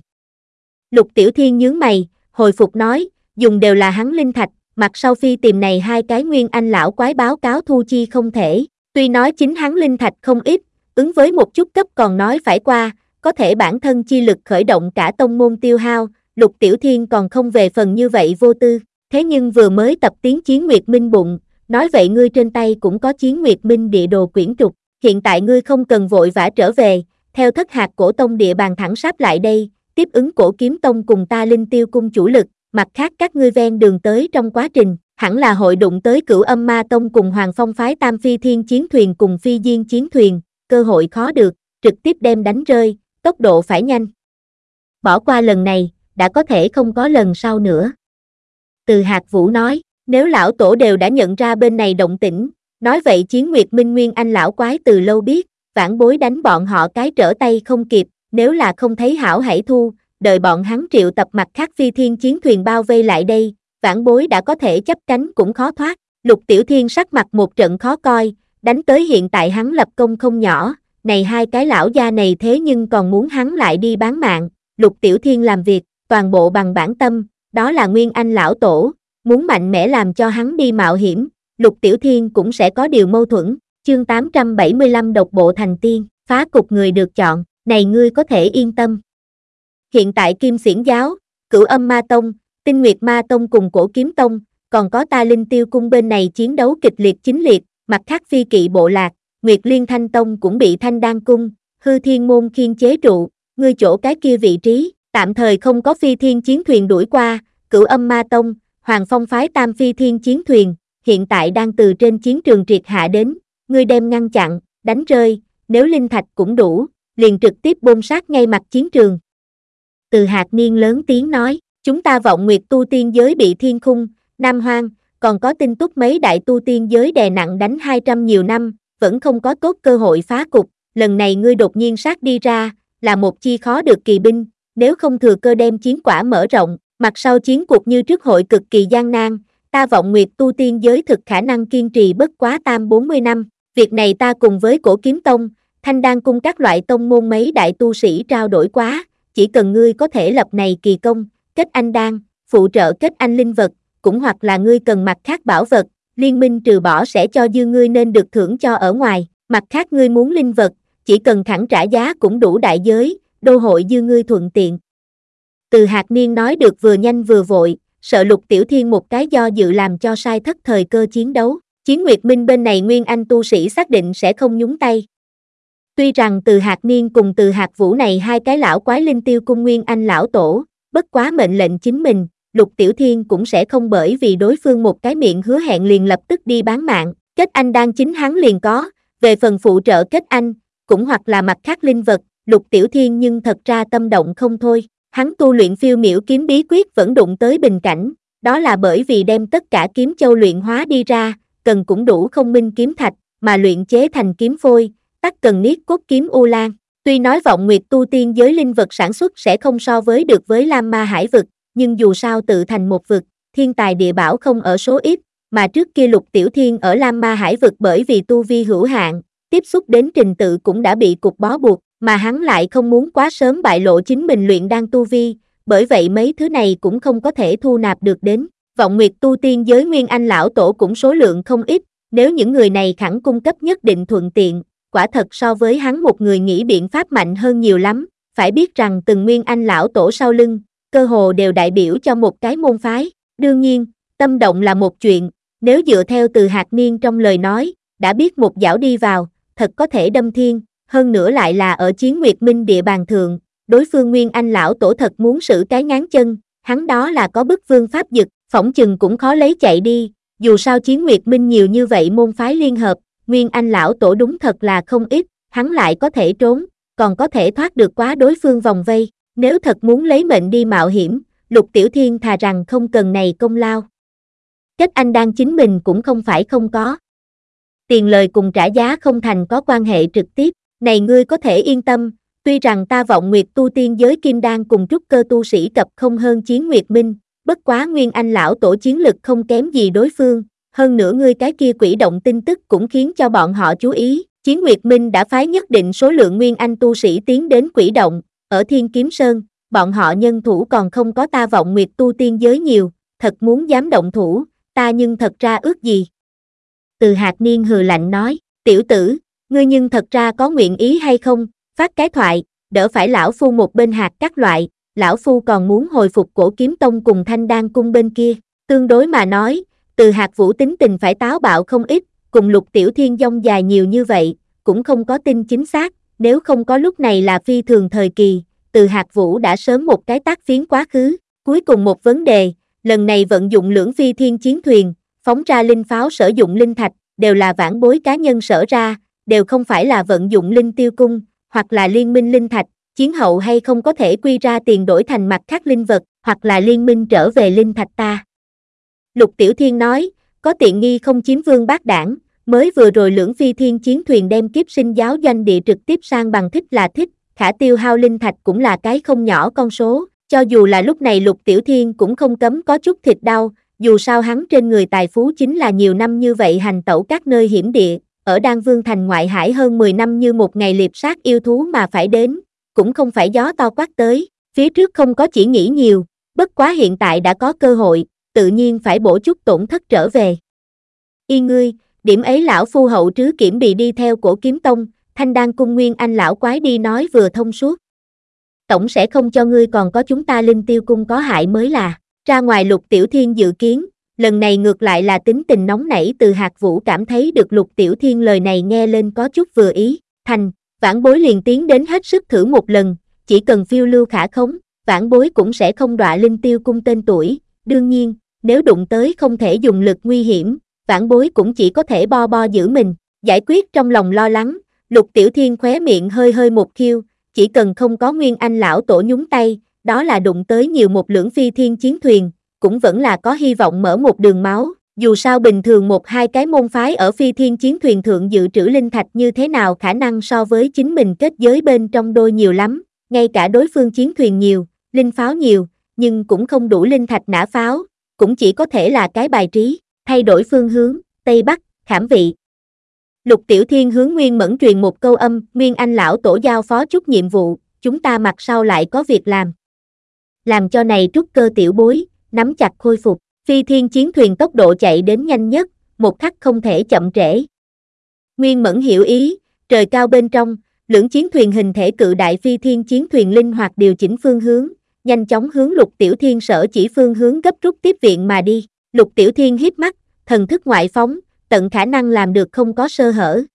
Lục Tiểu Thiên nhướng mày, hồi phục nói, dùng đều là hắn linh thạch, mặt sau phi tìm này hai cái nguyên anh lão quái báo cáo thu chi không thể, tuy nói chính hắn linh thạch không ít, ứng với một chút cấp còn nói phải qua, có thể bản thân chi lực khởi động cả tông môn tiêu hao, Lục Tiểu Thiên còn không về phần như vậy vô tư, thế nhưng vừa mới tập tiến Chiến Nguyệt Minh bụng, nói vậy ngươi trên tay cũng có Chiến Nguyệt Minh địa đồ quyển trục, hiện tại ngươi không cần vội vã trở về, theo Thất Hạt Cổ Tông địa bàn thẳng sáp lại đây, tiếp ứng Cổ Kiếm Tông cùng ta Linh Tiêu cung chủ lực, mặt khác các ngươi ven đường tới trong quá trình, hẳn là hội đụng tới Cửu Âm Ma Tông cùng Hoàng Phong phái Tam Phi Thiên chiến thuyền cùng Phi Diên chiến thuyền, cơ hội khó được, trực tiếp đem đánh rơi, tốc độ phải nhanh. Bỏ qua lần này, đã có thể không có lần sau nữa. Từ Hạc Vũ nói, nếu lão tổ đều đã nhận ra bên này động tĩnh, nói vậy Chiến Nguyệt Minh Nguyên Anh lão quái từ lâu biết, vãn bối đánh bọn họ cái trở tay không kịp, nếu là không thấy hảo hãy thu, đợi bọn hắn triệu tập mặt khác phi thiên chiến thuyền bao vây lại đây, vãn bối đã có thể chấp cánh cũng khó thoát. Lục Tiểu Thiên sắc mặt một trận khó coi, đánh tới hiện tại hắn lập công không nhỏ, này hai cái lão gia này thế nhưng còn muốn hắn lại đi bán mạng. Lục Tiểu Thiên làm việc, toàn bộ bằng bản tâm, đó là Nguyên Anh lão tổ, muốn mạnh mẽ làm cho hắn đi mạo hiểm, Lục Tiểu Thiên cũng sẽ có điều mâu thuẫn. Chương tám trăm bảy mươi lăm độc bộ thành tiên, phá cục người được chọn, này ngươi có thể yên tâm. Hiện tại Kim Xiển Giáo, Cửu Âm Ma Tông, Tinh Nguyệt Ma Tông cùng Cổ Kiếm Tông, còn có ta Linh Tiêu cung bên này chiến đấu kịch liệt chính liệt, mặt khác phi kỵ bộ lạc, Nguyệt Liên Thanh Tông cũng bị Thanh Đan cung, Hư Thiên môn khiên chế trụ, ngươi chỗ cái kia vị trí, tạm thời không có phi thiên chiến thuyền đuổi qua, Cửu Âm Ma Tông, Hoàng Phong phái Tam Phi Thiên chiến thuyền, hiện tại đang từ trên chiến trường triệt hạ đến, ngươi đem ngăn chặn, đánh rơi, nếu linh thạch cũng đủ, liền trực tiếp bôn sát ngay mặt chiến trường. Từ Hạc Niên lớn tiếng nói, chúng ta Vọng Nguyệt tu tiên giới bị Thiên Khung, Nam Hoang, còn có tin tức mấy đại tu tiên giới đè nặng đánh hai trăm nhiều năm, vẫn không có tốt cơ hội phá cục, lần này ngươi đột nhiên sát đi ra, là một chi khó được kỳ binh, nếu không thừa cơ đem chiến quả mở rộng, mặt sau chiến cuộc như trước hội cực kỳ gian nan, ta Vọng Nguyệt tu tiên giới thực khả năng kiên trì bất quá tam bốn mươi năm, việc này ta cùng với Cổ Kiếm Tông, Thanh Đan cung các loại tông môn mấy đại tu sĩ trao đổi quá, chỉ cần ngươi có thể lập này kỳ công, kết anh đan, phụ trợ kết anh linh vật, cũng hoặc là ngươi cần mặt khác bảo vật, liên minh trừ bỏ sẽ cho dư ngươi nên được thưởng cho ở ngoài, mặt khác ngươi muốn linh vật, chỉ cần thẳng trả giá cũng đủ đại giới, đô hội dư ngươi thuận tiện. Từ Hạc Niên nói được vừa nhanh vừa vội, sợ Lục Tiểu Thiên một cái do dự làm cho sai thất thời cơ chiến đấu, Chiến Nguyệt Minh bên này Nguyên Anh tu sĩ xác định sẽ không nhúng tay. Tuy rằng Từ Hạc Niên cùng Từ Hạc Vũ này hai cái lão quái Linh Tiêu cung Nguyên Anh lão tổ, bất quá mệnh lệnh chính mình, Lục Tiểu Thiên cũng sẽ không bởi vì đối phương một cái miệng hứa hẹn liền lập tức đi bán mạng, kết anh đang chính hắn liền có, về phần phụ trợ kết anh, cũng hoặc là mặt khác linh vật, Lục Tiểu Thiên nhưng thật ra tâm động không thôi, hắn tu luyện phiêu miểu kiếm bí quyết vẫn đụng tới bình cảnh, đó là bởi vì đem tất cả kiếm châu luyện hóa đi ra, cần cũng đủ không minh kiếm thạch, mà luyện chế thành kiếm phôi, tắc cần niết cốt kiếm U Lan. Tuy nói vọng nguyệt tu tiên giới linh vật sản xuất sẽ không so với được với Lam Ma Hải vực, nhưng dù sao tự thành một vực, thiên tài địa bảo không ở số ít, mà trước kia Lục Tiểu Thiên ở Lam Ma Hải vực bởi vì tu vi hữu hạn, tiếp xúc đến trình tự cũng đã bị cục bó buộc, mà hắn lại không muốn quá sớm bại lộ chính mình luyện đan tu vi, bởi vậy mấy thứ này cũng không có thể thu nạp được đến. Vọng nguyệt tu tiên giới Nguyên Anh lão tổ cũng số lượng không ít, nếu những người này khẳng cung cấp nhất định thuận tiện, quả thật so với hắn một người nghĩ biện pháp mạnh hơn nhiều lắm, phải biết rằng từng Nguyên Anh lão tổ sau lưng, cơ hồ đều đại biểu cho một cái môn phái. Đương nhiên, tâm động là một chuyện, nếu dựa theo Từ Hạc Niên trong lời nói, đã biết một dảo đi vào, thật có thể đâm thiên, hơn nữa lại là ở Chiến Nguyệt Minh địa bàn thượng, đối phương Nguyên Anh lão tổ thật muốn xử cái ngáng chân, hắn đó là có bức vương pháp dực, phỏng chừng cũng khó lấy chạy đi, dù sao Chiến Nguyệt Minh nhiều như vậy môn phái liên hợp, Nguyên Anh lão tổ đúng thật là không ít, hắn lại có thể trốn, còn có thể thoát được quá đối phương vòng vây, nếu thật muốn lấy mệnh đi mạo hiểm, Lục Tiểu Thiên thà rằng không cần này công lao. Kết anh đan chính mình cũng không phải không có. Tiền lời cùng trả giá không thành có quan hệ trực tiếp, này ngươi có thể yên tâm, tuy rằng ta vọng nguyệt tu tiên giới kim đan cùng trúc cơ tu sĩ cập không hơn Chiến Nguyệt Minh, bất quá Nguyên Anh lão tổ chiến lực không kém gì đối phương, hơn nữa ngươi cái kia quỷ động tin tức cũng khiến cho bọn họ chú ý, Chiến Nguyệt Minh đã phái nhất định số lượng Nguyên Anh tu sĩ tiến đến quỷ động, ở Thiên Kiếm Sơn, bọn họ nhân thủ còn không có ta vọng nguyệt tu tiên giới nhiều, thật muốn dám động thủ, ta nhưng thật ra ước gì. Từ Hạc Niên hừ lạnh nói, tiểu tử, ngươi nhưng thật ra có nguyện ý hay không, phát cái thoại, đỡ phải lão phu một bên hạt các loại, lão phu còn muốn hồi phục Cổ Kiếm Tông cùng Thanh Đan cung bên kia, tương đối mà nói, Từ Hạc Vũ tính tình phải táo bạo không ít, cùng Lục Tiểu Thiên dông dài nhiều như vậy, cũng không có tin chính xác, nếu không có lúc này là phi thường thời kỳ, Từ Hạc Vũ đã sớm một cái tác phiến quá khứ. Cuối cùng một vấn đề, lần này vận dụng lưỡng phi thiên chiến thuyền, phóng ra linh pháo sử dụng linh thạch, đều là vãn bối cá nhân sở ra, đều không phải là vận dụng linh tiêu cung, hoặc là liên minh linh thạch, chiến hậu hay không có thể quy ra tiền đổi thành mặt khác linh vật, hoặc là liên minh trở về linh thạch ta. Lục Tiểu Thiên nói, có tiện nghi không chiếm vương bát đảng, mới vừa rồi lưỡng phi thiên chiến thuyền đem kiếp sinh giáo doanh địa trực tiếp sang bằng thích là thích, khả tiêu hao linh thạch cũng là cái không nhỏ con số, cho dù là lúc này Lục Tiểu Thiên cũng không cấm có chút thịt đau, dù sao hắn trên người tài phú chính là nhiều năm như vậy hành tẩu các nơi hiểm địa, ở Đan Vương thành ngoại hải hơn mười năm như một ngày liệp sát yêu thú mà phải đến, cũng không phải gió to quát tới, phía trước không có chỉ nghĩ nhiều, bất quá hiện tại đã có cơ hội, tự nhiên phải bổ chút tổn thất trở về. Y ngươi, điểm ấy lão phu hậu trứ kiểm bị đi theo Cổ Kiếm Tông, Thanh Đan cung Nguyên Anh lão quái đi nói vừa thông suốt. Tổng sẽ không cho ngươi còn có chúng ta Linh Tiêu cung có hại mới là, ra ngoài Lục Tiểu Thiên dự kiến, lần này ngược lại là tính tình nóng nảy. Từ Hạc Vũ cảm thấy được Lục Tiểu Thiên lời này nghe lên có chút vừa ý, thành, vãn bối liền tiến đến hết sức thử một lần, chỉ cần phiêu lưu khả khống, vãn bối cũng sẽ không đọa Linh Tiêu cung tên tuổi, đương nhiên, nếu đụng tới không thể dùng lực nguy hiểm, vãn bối cũng chỉ có thể bo bo giữ mình, giải quyết trong lòng lo lắng. Lục Tiểu Thiên khóe miệng hơi hơi một khiêu, chỉ cần không có Nguyên Anh lão tổ nhúng tay, đó là đụng tới nhiều một lưỡng phi thiên chiến thuyền, cũng vẫn là có hy vọng mở một đường máu, dù sao bình thường một hai cái môn phái ở phi thiên chiến thuyền thượng dự trữ linh thạch như thế nào khả năng so với chính mình kết giới bên trong đôi nhiều lắm, ngay cả đối phương chiến thuyền nhiều, linh pháo nhiều, nhưng cũng không đủ linh thạch nã pháo, cũng chỉ có thể là cái bài trí, thay đổi phương hướng, Tây Bắc, Khảm Vị. Lục Tiểu Thiên hướng Nguyên Mẫn truyền một câu âm, Nguyên Anh lão tổ giao phó chút nhiệm vụ, chúng ta mặt sau lại có việc làm. Làm cho này trúc cơ tiểu bối, nắm chặt khôi phục, phi thiên chiến thuyền tốc độ chạy đến nhanh nhất, một khắc không thể chậm trễ. Nguyên Mẫn hiểu ý, trời cao bên trong, lưỡng chiến thuyền hình thể cự đại phi thiên chiến thuyền linh hoạt điều chỉnh phương hướng, nhanh chóng hướng Lục Tiểu Thiên sở chỉ phương hướng gấp rút tiếp viện mà đi. Lục Tiểu Thiên híp mắt, thần thức ngoại phóng, tận khả năng làm được không có sơ hở.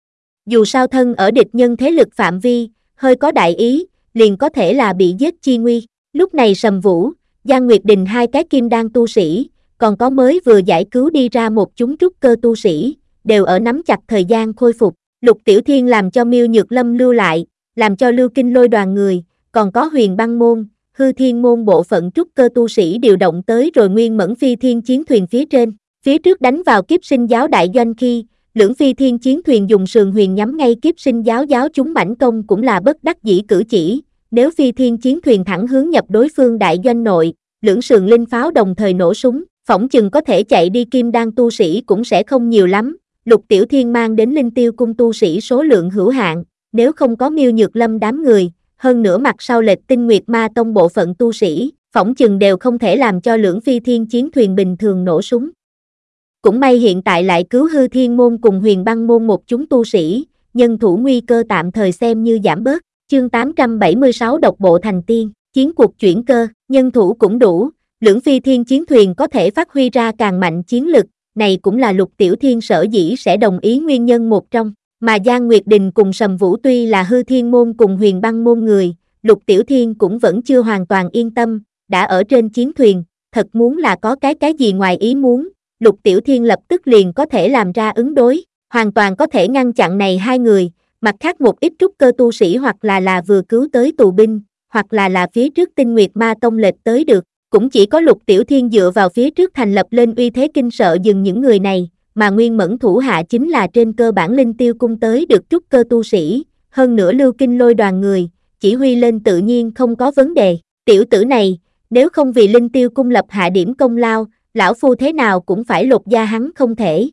Dù sao thân ở địch nhân thế lực phạm vi, hơi có đại ý, liền có thể là bị giết chi nguy. Lúc này Sầm Vũ, Giang Nguyệt Đình hai cái kim đan tu sĩ, còn có mới vừa giải cứu đi ra một chúng trúc cơ tu sĩ, đều ở nắm chặt thời gian khôi phục. Lục Tiểu Thiên làm cho Miêu Nhược Lâm lưu lại, làm cho Lưu Kinh Lôi đoàn người, còn có Huyền Băng môn, hư thiên môn bộ phận trúc cơ tu sĩ điều động tới rồi nguyên mẫn phi thiên chiến thuyền phía trên, phía trước đánh vào kiếp sinh giáo đại doanh khi, lưỡng phi thiên chiến thuyền dùng sườn huyền nhắm ngay kiếp sinh giáo giáo chúng mãnh công cũng là bất đắc dĩ cử chỉ, nếu phi thiên chiến thuyền thẳng hướng nhập đối phương đại doanh nội, lưỡng sườn linh pháo đồng thời nổ súng, phỏng chừng có thể chạy đi kim đan tu sĩ cũng sẽ không nhiều lắm, Lục Tiểu Thiên mang đến Linh Tiêu cung tu sĩ số lượng hữu hạn, nếu không có Miêu Nhược Lâm đám người, hơn nữa mặt sau lệch Tinh Nguyệt Ma tông bộ phận tu sĩ, phỏng chừng đều không thể làm cho lưỡng phi thiên chiến thuyền bình thường nổ súng. Cũng may hiện tại lại cứu hư thiên môn cùng huyền băng môn một chúng tu sĩ, nhân thủ nguy cơ tạm thời xem như giảm bớt. Chương tám trăm bảy mươi sáu độc bộ thành tiên, chiến cuộc chuyển cơ, nhân thủ cũng đủ, lưỡng phi thiên chiến thuyền có thể phát huy ra càng mạnh chiến lực, này cũng là Lục Tiểu Thiên sở dĩ sẽ đồng ý nguyên nhân một trong, mà Giang Nguyệt Đình cùng Sầm Vũ tuy là hư thiên môn cùng huyền băng môn người, Lục Tiểu Thiên cũng vẫn chưa hoàn toàn yên tâm, đã ở trên chiến thuyền, thật muốn là có cái cái gì ngoài ý muốn, Lục Tiểu Thiên lập tức liền có thể làm ra ứng đối, hoàn toàn có thể ngăn chặn này hai người, mặt khác một ít trúc cơ tu sĩ hoặc là là vừa cứu tới tù binh, hoặc là là phía trước Tinh Nguyệt Ma tông lệch tới được, cũng chỉ có Lục Tiểu Thiên dựa vào phía trước thành lập lên uy thế kinh sợ dừng những người này, mà nguyên mẫn thủ hạ chính là trên cơ bản Linh Tiêu cung tới được trúc cơ tu sĩ, hơn nữa Lưu Kinh Lôi đoàn người, chỉ huy lên tự nhiên không có vấn đề, tiểu tử này, nếu không vì Linh Tiêu cung lập hạ điểm công lao, lão phu thế nào cũng phải lột da hắn không thể.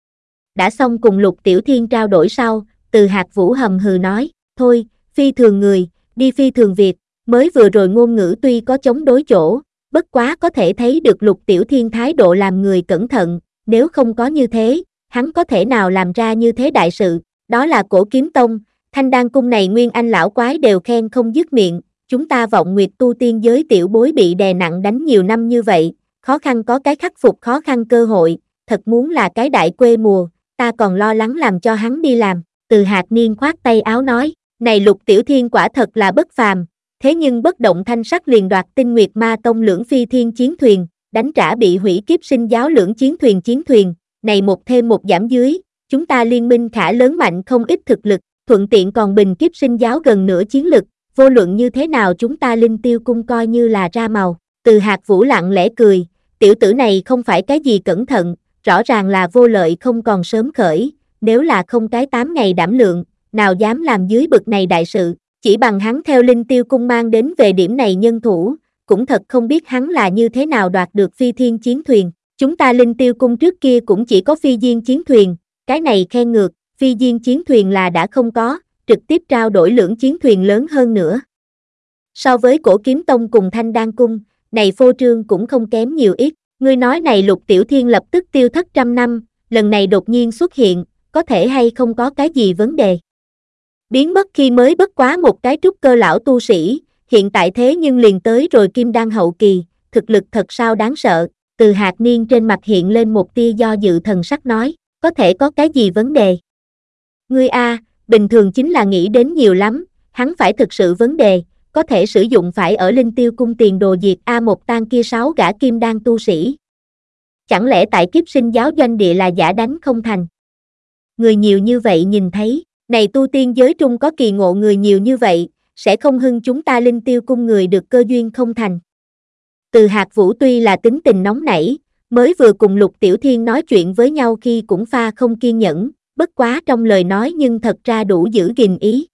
Đã xong cùng Lục Tiểu Thiên trao đổi sau, Từ Hạc Vũ hầm hừ nói, thôi, phi thường người, đi phi thường việc, mới vừa rồi ngôn ngữ tuy có chống đối chỗ, bất quá có thể thấy được Lục Tiểu Thiên thái độ làm người cẩn thận, nếu không có như thế, hắn có thể nào làm ra như thế đại sự, đó là Cổ Kiếm Tông, Thanh Đan cung này nguyên anh lão quái đều khen không dứt miệng, chúng ta Vọng Nguyệt tu tiên giới tiểu bối bị đè nặng đánh nhiều năm như vậy, khó khăn có cái khắc phục khó khăn cơ hội, thật muốn là cái đại quê mùa, ta còn lo lắng làm cho hắn đi làm. Từ Hạc Niên khoát tay áo nói, này Lục Tiểu Thiên quả thật là bất phàm, thế nhưng bất động thanh sắc liền đoạt Tinh Nguyệt Ma tông lưỡng phi thiên chiến thuyền, đánh trả bị hủy kiếp sinh giáo lưỡng chiến thuyền chiến thuyền, này một thêm một giảm dưới, chúng ta liên minh khả lớn mạnh không ít thực lực, thuận tiện còn bình kiếp sinh giáo gần nửa chiến lực, vô luận như thế nào chúng ta Linh Tiêu cung coi như là ra màu. Từ Hạc Vũ lặng lẽ cười, tiểu tử này không phải cái gì cẩn thận, rõ ràng là vô lợi không còn sớm khởi, nếu là không cái tám ngày đảm lượng, nào dám làm dưới bực này đại sự, chỉ bằng hắn theo Linh Tiêu cung mang đến về điểm này nhân thủ, cũng thật không biết hắn là như thế nào đoạt được phi thiên chiến thuyền, chúng ta Linh Tiêu cung trước kia cũng chỉ có phi diên chiến thuyền, cái này khen ngược, phi diên chiến thuyền là đã không có, trực tiếp trao đổi lưỡng chiến thuyền lớn hơn nữa. So với Cổ Kiếm Tông cùng Thanh Đan cung, này phô trương cũng không kém nhiều ít, ngươi nói này Lục Tiểu Thiên lập tức tiêu thất trăm năm, lần này đột nhiên xuất hiện, có thể hay không có cái gì vấn đề. Biến mất khi mới bất quá một cái trúc cơ lão tu sĩ, hiện tại thế nhưng liền tới rồi kim đan hậu kỳ, thực lực thật sao đáng sợ, Từ Hạc Niên trên mặt hiện lên một tia do dự thần sắc nói, có thể có cái gì vấn đề. Ngươi a, bình thường chính là nghĩ đến nhiều lắm, hắn phải thực sự vấn đề, có thể sử dụng phải ở Linh Tiêu cung tiền đồ diệt A một tan kia sáu gã kim đan tu sĩ. Chẳng lẽ tại kiếp sinh giáo doanh địa là giả đánh không thành? Người nhiều như vậy nhìn thấy, này tu tiên giới trung có kỳ ngộ người nhiều như vậy, sẽ không hưng chúng ta Linh Tiêu cung người được cơ duyên không thành. Từ Hạc Vũ tuy là tính tình nóng nảy, mới vừa cùng Lục Tiểu Thiên nói chuyện với nhau khi cũng pha không kiên nhẫn, bất quá trong lời nói nhưng thật ra đủ giữ gìn ý.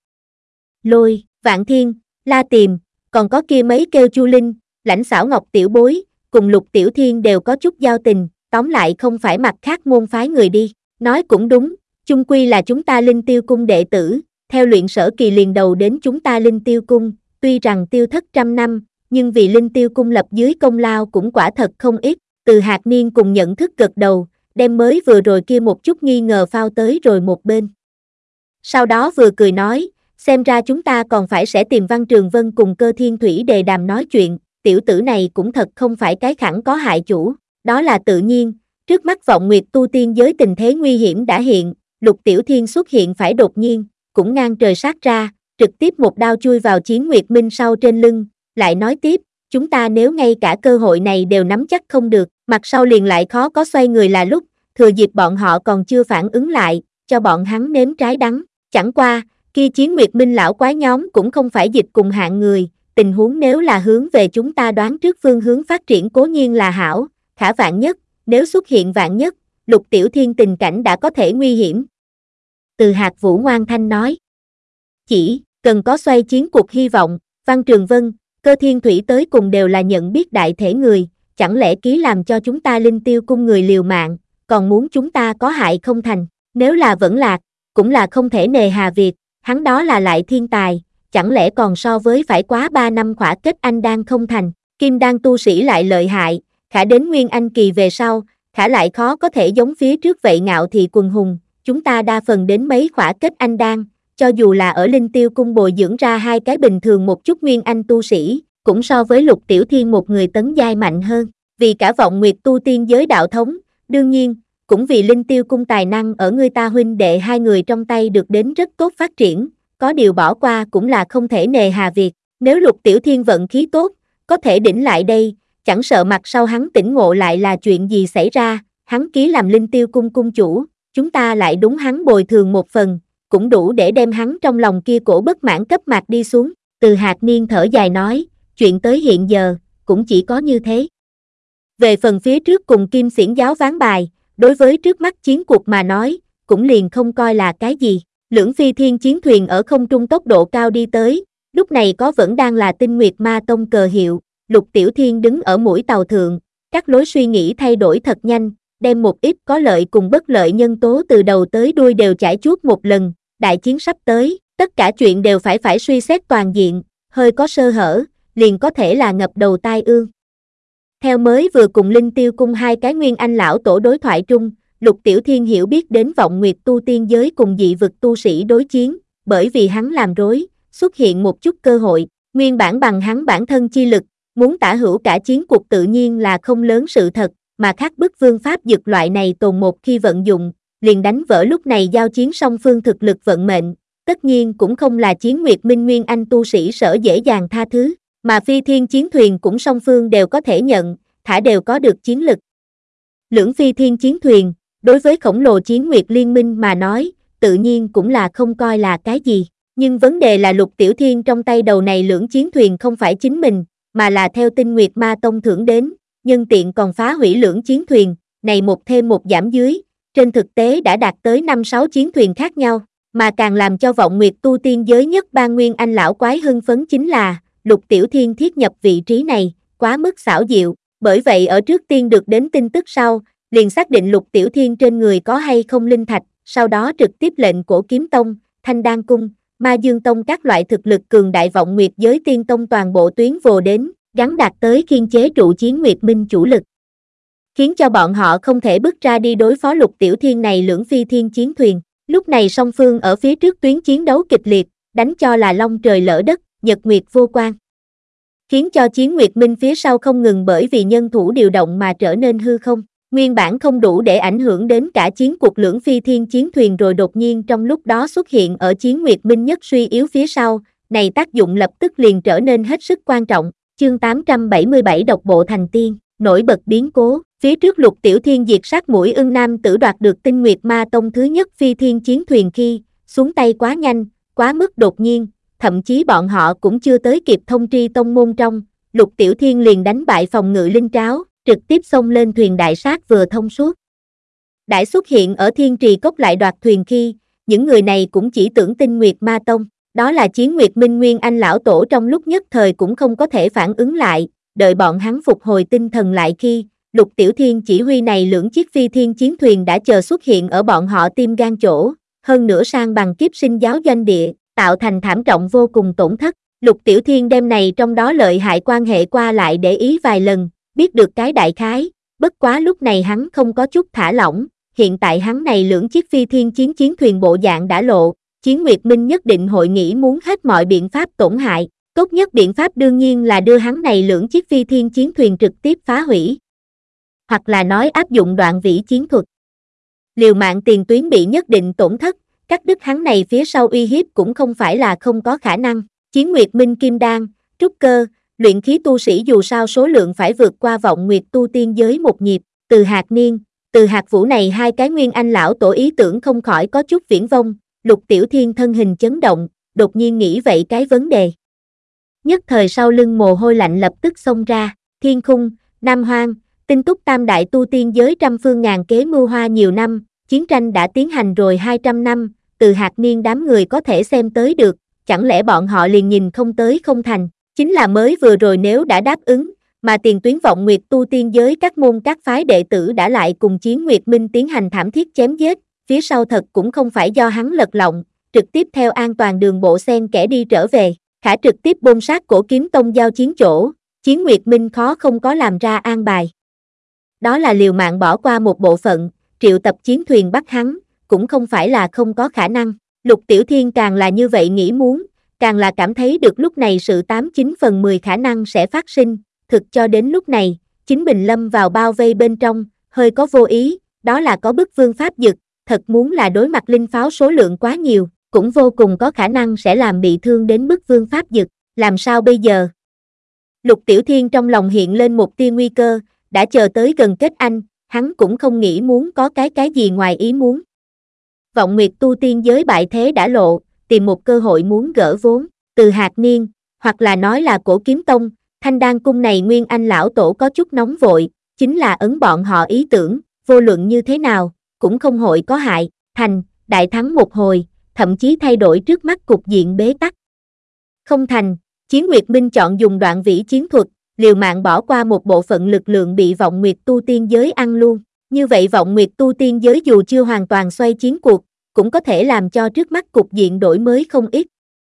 Lôi, Vạn Thiên, La Tiềm, còn có kia mấy kêu Chu Linh, Lãnh Xảo Ngọc tiểu bối, cùng Lục Tiểu Thiên đều có chút giao tình, tóm lại không phải mặt khác môn phái người đi, nói cũng đúng, chung quy là chúng ta Linh Tiêu cung đệ tử, theo luyện sở kỳ liền đầu đến chúng ta Linh Tiêu cung, tuy rằng tiêu thất trăm năm, nhưng vì Linh Tiêu cung lập dưới công lao cũng quả thật không ít, Từ Hạc Niên cùng nhận thức gật đầu, đem mới vừa rồi kia một chút nghi ngờ phao tới rồi một bên. Sau đó vừa cười nói, xem ra chúng ta còn phải sẽ tìm Văn Trường Vân cùng Cơ Thiên Thủy đề đàm nói chuyện, tiểu tử này cũng thật không phải cái khẳng có hại chủ, đó là tự nhiên, trước mắt Vọng Nguyệt tu tiên giới tình thế nguy hiểm đã hiện, Lục Tiểu Thiên xuất hiện phải đột nhiên, cũng ngang trời sát ra, trực tiếp một đao chui vào Chiến Nguyệt Minh sau trên lưng, lại nói tiếp, chúng ta nếu ngay cả cơ hội này đều nắm chắc không được, mặt sau liền lại khó có xoay người là lúc, thừa dịp bọn họ còn chưa phản ứng lại, cho bọn hắn nếm trái đắng, chẳng qua, kia Chiến Nguyệt Minh lão quái nhóm cũng không phải dịch cùng hạng người, tình huống nếu là hướng về chúng ta đoán trước phương hướng phát triển cố nhiên là hảo, khả vạn nhất, nếu xuất hiện vạn nhất, Lục Tiểu Thiên tình cảnh đã có thể nguy hiểm. Từ Hạc Vũ ngoan thanh nói. Chỉ, cần có xoay chiến cuộc hy vọng, Văn Trường Vân, Cơ Thiên Thủy tới cùng đều là nhận biết đại thể người, chẳng lẽ ký làm cho chúng ta Linh Tiêu cung người liều mạng, còn muốn chúng ta có hại không thành, nếu là vẫn lạc, cũng là không thể nề hà việc, hắn đó là lại thiên tài, chẳng lẽ còn so với phải quá ba năm khỏa kết anh đan không thành, kim đan tu sĩ lại lợi hại, khả đến nguyên anh kỳ về sau, khả lại khó có thể giống phía trước vậy ngạo thị quần hùng, chúng ta đa phần đến mấy khỏa kết anh đan, cho dù là ở Linh Tiêu cung bồi dưỡng ra hai cái bình thường một chút nguyên anh tu sĩ, cũng so với Lục Tiểu Thiên một người tấn giai mạnh hơn, vì cả vọng nguyệt tu tiên giới đạo thống, đương nhiên, cũng vì Linh Tiêu cung tài năng ở người ta huynh đệ hai người trong tay được đến rất tốt phát triển, có điều bỏ qua cũng là không thể nề hà việc, nếu Lục Tiểu Thiên vận khí tốt, có thể đỉnh lại đây, chẳng sợ mặt sau hắn tỉnh ngộ lại là chuyện gì xảy ra, hắn ký làm Linh Tiêu cung cung chủ, chúng ta lại đúng hắn bồi thường một phần, cũng đủ để đem hắn trong lòng kia cổ bất mãn cấp mạc đi xuống, Từ Hạc Niên thở dài nói, chuyện tới hiện giờ, cũng chỉ có như thế. Về phần phía trước cùng Kim Xiển giáo ván bài, đối với trước mắt chiến cuộc mà nói, cũng liền không coi là cái gì, lưỡng phi thiên chiến thuyền ở không trung tốc độ cao đi tới, lúc này có vẫn đang là Tinh Nguyệt Ma Tông cờ hiệu, Lục Tiểu Thiên đứng ở mũi tàu thượng, các lối suy nghĩ thay đổi thật nhanh, đem một ít có lợi cùng bất lợi nhân tố từ đầu tới đuôi đều trải chuốt một lần, đại chiến sắp tới, tất cả chuyện đều phải phải suy xét toàn diện, hơi có sơ hở, liền có thể là ngập đầu tai ương. Theo mới vừa cùng Linh Tiêu cung hai cái nguyên anh lão tổ đối thoại trung, Lục Tiểu Thiên hiểu biết đến vọng nguyệt tu tiên giới cùng dị vực tu sĩ đối chiến, bởi vì hắn làm rối, xuất hiện một chút cơ hội, nguyên bản bằng hắn bản thân chi lực, muốn tả hữu cả chiến cuộc tự nhiên là không lớn sự thật, mà khác bức vương pháp dực loại này tồn một khi vận dụng, liền đánh vỡ lúc này giao chiến song phương thực lực vận mệnh, tất nhiên cũng không là Chiến Nguyệt Minh nguyên anh tu sĩ sở dễ dàng tha thứ, mà phi thiên chiến thuyền cũng song phương đều có thể nhận, thả đều có được chiến lực. Lưỡng phi thiên chiến thuyền, đối với khổng lồ Chiến Nguyệt liên minh mà nói, tự nhiên cũng là không coi là cái gì, nhưng vấn đề là Lục Tiểu Thiên trong tay đầu này lưỡng chiến thuyền không phải chính mình, mà là theo Tinh Nguyệt Ma Tông thưởng đến, nhân tiện còn phá hủy lưỡng chiến thuyền, này một thêm một giảm dưới, trên thực tế đã đạt tới năm sáu chiến thuyền khác nhau, mà càng làm cho vọng nguyệt tu tiên giới nhất ban nguyên anh lão quái hưng phấn chính là, Lục Tiểu Thiên thiết nhập vị trí này, quá mức xảo diệu, bởi vậy ở trước tiên được đến tin tức sau, liền xác định Lục Tiểu Thiên trên người có hay không linh thạch, sau đó trực tiếp lệnh Cổ Kiếm Tông, Thanh Đan Cung, Ma Dương Tông các loại thực lực cường đại vọng nguyệt giới tiên tông toàn bộ tuyến vồ đến, gắn đạt tới khiên chế trụ Chiến Nguyệt Minh chủ lực. Khiến cho bọn họ không thể bước ra đi đối phó Lục Tiểu Thiên này lưỡng phi thiên chiến thuyền. Lúc này song phương ở phía trước tuyến chiến đấu kịch liệt, đánh cho là long trời lỡ đất, nhật nguyệt vô quan. Khiến cho Chiến Nguyệt Minh phía sau không ngừng bởi vì nhân thủ điều động mà trở nên hư không. Nguyên bản không đủ để ảnh hưởng đến cả chiến cuộc lưỡng phi thiên chiến thuyền rồi đột nhiên trong lúc đó xuất hiện ở Chiến Nguyệt Minh nhất suy yếu phía sau, này tác dụng lập tức liền trở nên hết sức quan trọng. Chương tám trăm bảy mươi bảy độc bộ thành tiên, nổi bật biến cố, phía trước Lục Tiểu Thiên diệt sát mũi ưng nam tử đoạt được Tinh Nguyệt Ma Tông thứ nhất phi thiên chiến thuyền khi, xuống tay quá nhanh, quá mức đột nhiên, thậm chí bọn họ cũng chưa tới kịp thông tri tông môn trong, Lục Tiểu Thiên liền đánh bại phòng ngự linh tráo, trực tiếp xông lên thuyền đại sát vừa thông suốt. Đại xuất hiện ở Thiên Trì Cốc lại đoạt thuyền khi, những người này cũng chỉ tưởng Tinh Nguyệt Ma Tông, đó là Chiến Nguyệt Minh nguyên anh lão tổ trong lúc nhất thời cũng không có thể phản ứng lại, đợi bọn hắn phục hồi tinh thần lại khi, Lục Tiểu Thiên chỉ huy này lưỡng chiếc phi thiên chiến thuyền đã chờ xuất hiện ở bọn họ tim gan chỗ, hơn nữa sang bằng kiếp sinh giáo doanh địa, tạo thành thảm trọng vô cùng tổn thất. Lục Tiểu Thiên đem này trong đó lợi hại quan hệ qua lại để ý vài lần, biết được cái đại khái, bất quá lúc này hắn không có chút thả lỏng, hiện tại hắn này lưỡng chiếc phi thiên chiến chiến thuyền bộ dạng đã lộ, Chiến Nguyệt Minh nhất định hội nghĩ muốn hết mọi biện pháp tổn hại, tốt nhất biện pháp đương nhiên là đưa hắn này lưỡng chiếc phi thiên chiến thuyền trực tiếp phá hủy. Hoặc là nói áp dụng đoạn vĩ chiến thuật. Liều mạng tiền tuyến bị nhất định tổn thất, cắt đứt hắn này phía sau uy hiếp cũng không phải là không có khả năng. Chiến Nguyệt Minh kim đan, trúc cơ, luyện khí tu sĩ dù sao số lượng phải vượt qua vọng nguyệt tu tiên giới một nhịp, Từ Hạc Niên, Từ Hạc Vũ này hai cái nguyên anh lão tổ ý tưởng không khỏi có chút viển vông, Lục Tiểu Thiên thân hình chấn động, đột nhiên nghĩ vậy cái vấn đề. nhất thời sau lưng mồ hôi lạnh lập tức xông ra, Thiên Khung, Nam Hoang, Tinh Túc tam đại tu tiên giới trăm phương ngàn kế mưu hoa nhiều năm, chiến tranh đã tiến hành rồi hai trăm năm, từ hạt niên đám người có thể xem tới được, chẳng lẽ bọn họ liền nhìn không tới không thành, chính là mới vừa rồi nếu đã đáp ứng, mà tiền tuyến vọng nguyệt tu tiên giới các môn các phái đệ tử đã lại cùng chiến Nguyệt Minh tiến hành thảm thiết chém giết, phía sau thật cũng không phải do hắn lật lọng, trực tiếp theo an toàn đường bộ xen kẽ đi trở về, khả trực tiếp bôn sát Cổ Kiếm Tông giao chiến chỗ, chiến Nguyệt Minh khó không có làm ra an bài. Đó là liều mạng bỏ qua một bộ phận, triệu tập chiến thuyền bắt hắn, cũng không phải là không có khả năng, Lục Tiểu Thiên càng là như vậy nghĩ muốn, càng là cảm thấy được lúc này sự tám chín phần mười khả năng sẽ phát sinh, thực cho đến lúc này, chính mình lâm vào bao vây bên trong, hơi có vô ý, đó là có bức vương pháp dực, thật muốn là đối mặt linh pháo số lượng quá nhiều, cũng vô cùng có khả năng sẽ làm bị thương đến bức vương pháp dực, làm sao bây giờ? Lục Tiểu Thiên trong lòng hiện lên một tia nguy cơ, đã chờ tới gần kết anh, hắn cũng không nghĩ muốn có cái cái gì ngoài ý muốn. Vọng Nguyệt tu tiên giới bại thế đã lộ, tìm một cơ hội muốn gỡ vốn, từ hạt niên, hoặc là nói là Cổ Kiếm Tông, Thanh Đan cung này Nguyên Anh lão tổ có chút nóng vội, chính là ấn bọn họ ý tưởng, vô luận như thế nào, cũng không hội có hại, thành, đại thắng một hồi, thậm chí thay đổi trước mắt cục diện bế tắc. Không thành, Chiến Nguyệt Minh chọn dùng đoạn vĩ chiến thuật, liều mạng bỏ qua một bộ phận lực lượng bị Vọng Nguyệt tu tiên giới ăn luôn. Như vậy Vọng Nguyệt tu tiên giới dù chưa hoàn toàn xoay chiến cuộc, cũng có thể làm cho trước mắt cục diện đổi mới không ít.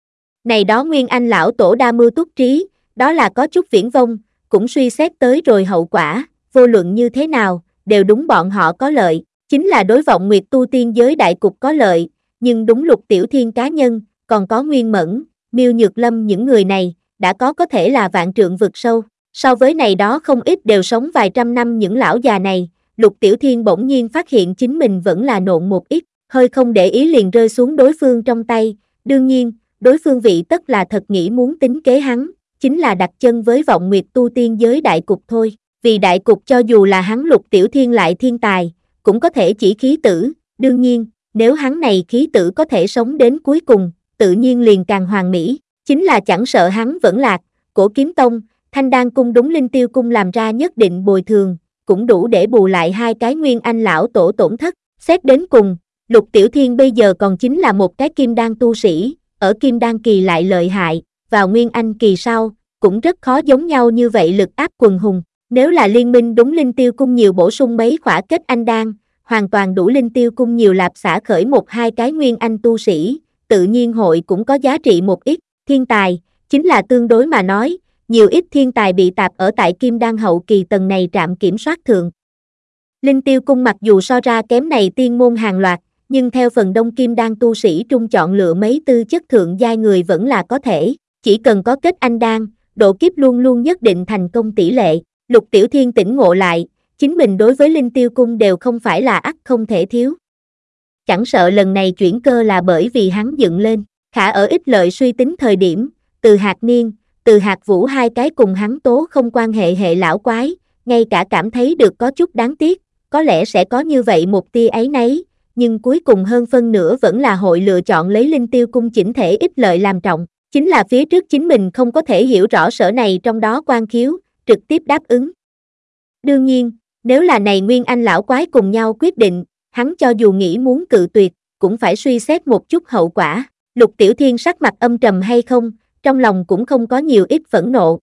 Này đó Nguyên Anh lão tổ đa mưu túc trí, đó là có chút viển vông, cũng suy xét tới rồi hậu quả, vô luận như thế nào, đều đúng bọn họ có lợi, chính là đối Vọng Nguyệt tu tiên giới đại cục có lợi, nhưng đúng Lục Tiểu Thiên cá nhân, còn có Nguyên Mẫn, Miêu Nhược Lâm những người này, đã có có thể là vạn trượng vực sâu, so với này đó không ít đều sống vài trăm năm những lão già này, Lục Tiểu Thiên bỗng nhiên phát hiện chính mình vẫn là nộn một ít, hơi không để ý liền rơi xuống đối phương trong tay, đương nhiên, đối phương vị tất là thật nghĩ muốn tính kế hắn, chính là đặt chân với Vọng Nguyệt tu tiên giới đại cục thôi, vì đại cục cho dù là hắn Lục Tiểu Thiên lại thiên tài, cũng có thể chỉ khí tử, đương nhiên, nếu hắn này khí tử có thể sống đến cuối cùng, tự nhiên liền càng hoàn mỹ, chính là chẳng sợ hắn vẫn lạc, Cổ Kiếm Tông, Thanh Đan cung đúng Linh Tiêu cung làm ra nhất định bồi thường, cũng đủ để bù lại hai cái Nguyên Anh lão tổ tổn thất, xét đến cùng, Lục Tiểu Thiên bây giờ còn chính là một cái Kim Đan tu sĩ, ở Kim Đan kỳ lại lợi hại, vào Nguyên Anh kỳ sau, cũng rất khó giống nhau như vậy lực áp quần hùng, nếu là liên minh đúng Linh Tiêu cung nhiều bổ sung mấy khỏa kết anh đan, hoàn toàn đủ Linh Tiêu cung nhiều lạp xả khởi một hai cái Nguyên Anh tu sĩ, tự nhiên hội cũng có giá trị một ít, thiên tài, chính là tương đối mà nói, nhiều ít thiên tài bị tạp ở tại Kim Đan hậu kỳ tầng này trạm kiểm soát thượng. Linh Tiêu cung mặc dù so ra kém này tiên môn hàng loạt, nhưng theo phần đông Kim Đan tu sĩ trung chọn lựa mấy tư chất thượng giai người vẫn là có thể, chỉ cần có kết anh đan, độ kiếp luôn luôn nhất định thành công tỷ lệ. Lục Tiểu Thiên tỉnh ngộ lại, chính mình đối với Linh Tiêu cung đều không phải là ắt không thể thiếu. Chẳng sợ lần này chuyển cơ là bởi vì hắn dựng lên, khả ở ích lợi suy tính thời điểm, từ hạt niên, từ hạt vũ hai cái cùng hắn tố không quan hệ hệ lão quái, ngay cả cảm thấy được có chút đáng tiếc, có lẽ sẽ có như vậy một tia ấy nấy, nhưng cuối cùng hơn phân nửa vẫn là hội lựa chọn lấy Linh Tiêu cung chỉnh thể ích lợi làm trọng, chính là phía trước chính mình không có thể hiểu rõ sở này trong đó quan khiếu, trực tiếp đáp ứng. Đương nhiên, nếu là này Nguyên Anh lão quái cùng nhau quyết định, hắn cho dù nghĩ muốn cự tuyệt, cũng phải suy xét một chút hậu quả. Lục Tiểu Thiên sắc mặt âm trầm hay không, trong lòng cũng không có nhiều ít phẫn nộ.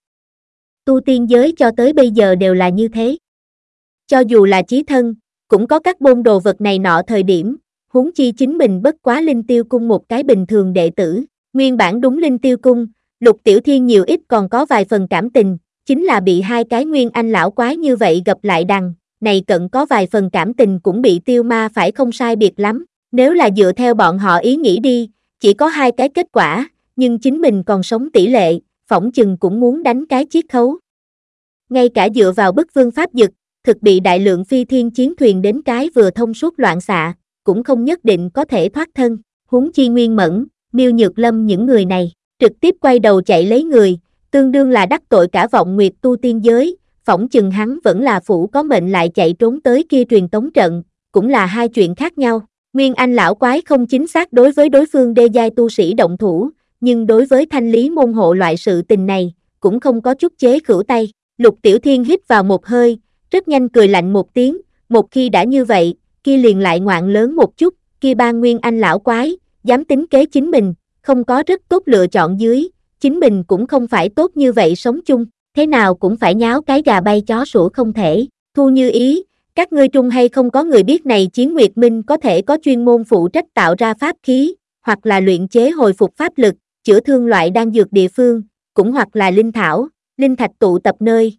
Tu tiên giới cho tới bây giờ đều là như thế. Cho dù là chí thân, cũng có các bôn đồ vật này nọ thời điểm, huống chi chính mình bất quá Linh Tiêu cung một cái bình thường đệ tử. Nguyên bản đúng Linh Tiêu cung, Lục Tiểu Thiên nhiều ít còn có vài phần cảm tình, chính là bị hai cái Nguyên Anh lão quái như vậy gặp lại đằng, này cận có vài phần cảm tình cũng bị tiêu ma phải không sai biệt lắm, nếu là dựa theo bọn họ ý nghĩ đi, chỉ có hai cái kết quả, nhưng chính mình còn sống tỷ lệ, phỏng chừng cũng muốn đánh cái chiết khấu. Ngay cả dựa vào bức vương pháp dực, thực bị đại lượng phi thiên chiến thuyền đến cái vừa thông suốt loạn xạ, cũng không nhất định có thể thoát thân, huống chi Nguyên Mẫn, Miêu Nhược Lâm những người này, trực tiếp quay đầu chạy lấy người, tương đương là đắc tội cả Vọng Nguyệt tu tiên giới, phỏng chừng hắn vẫn là phủ có mệnh lại chạy trốn tới kia truyền tống trận, cũng là hai chuyện khác nhau. Nguyên Anh lão quái không chính xác đối với đối phương đê giai tu sĩ động thủ, nhưng đối với thanh lý môn hộ loại sự tình này, cũng không có chút chế khửu tay. Lục Tiểu Thiên hít vào một hơi, rất nhanh cười lạnh một tiếng, một khi đã như vậy, kia liền lại ngoạn lớn một chút, kia Ban Nguyên Anh lão quái, dám tính kế chính mình, không có rất tốt lựa chọn dưới, chính mình cũng không phải tốt như vậy sống chung, thế nào cũng phải nháo cái gà bay chó sủa không thể. Thu Như Ý, các ngươi trung hay không có người biết này Chiến Nguyệt Minh có thể có chuyên môn phụ trách tạo ra pháp khí, hoặc là luyện chế hồi phục pháp lực, chữa thương loại đan dược địa phương, cũng hoặc là linh thảo, linh thạch tụ tập nơi.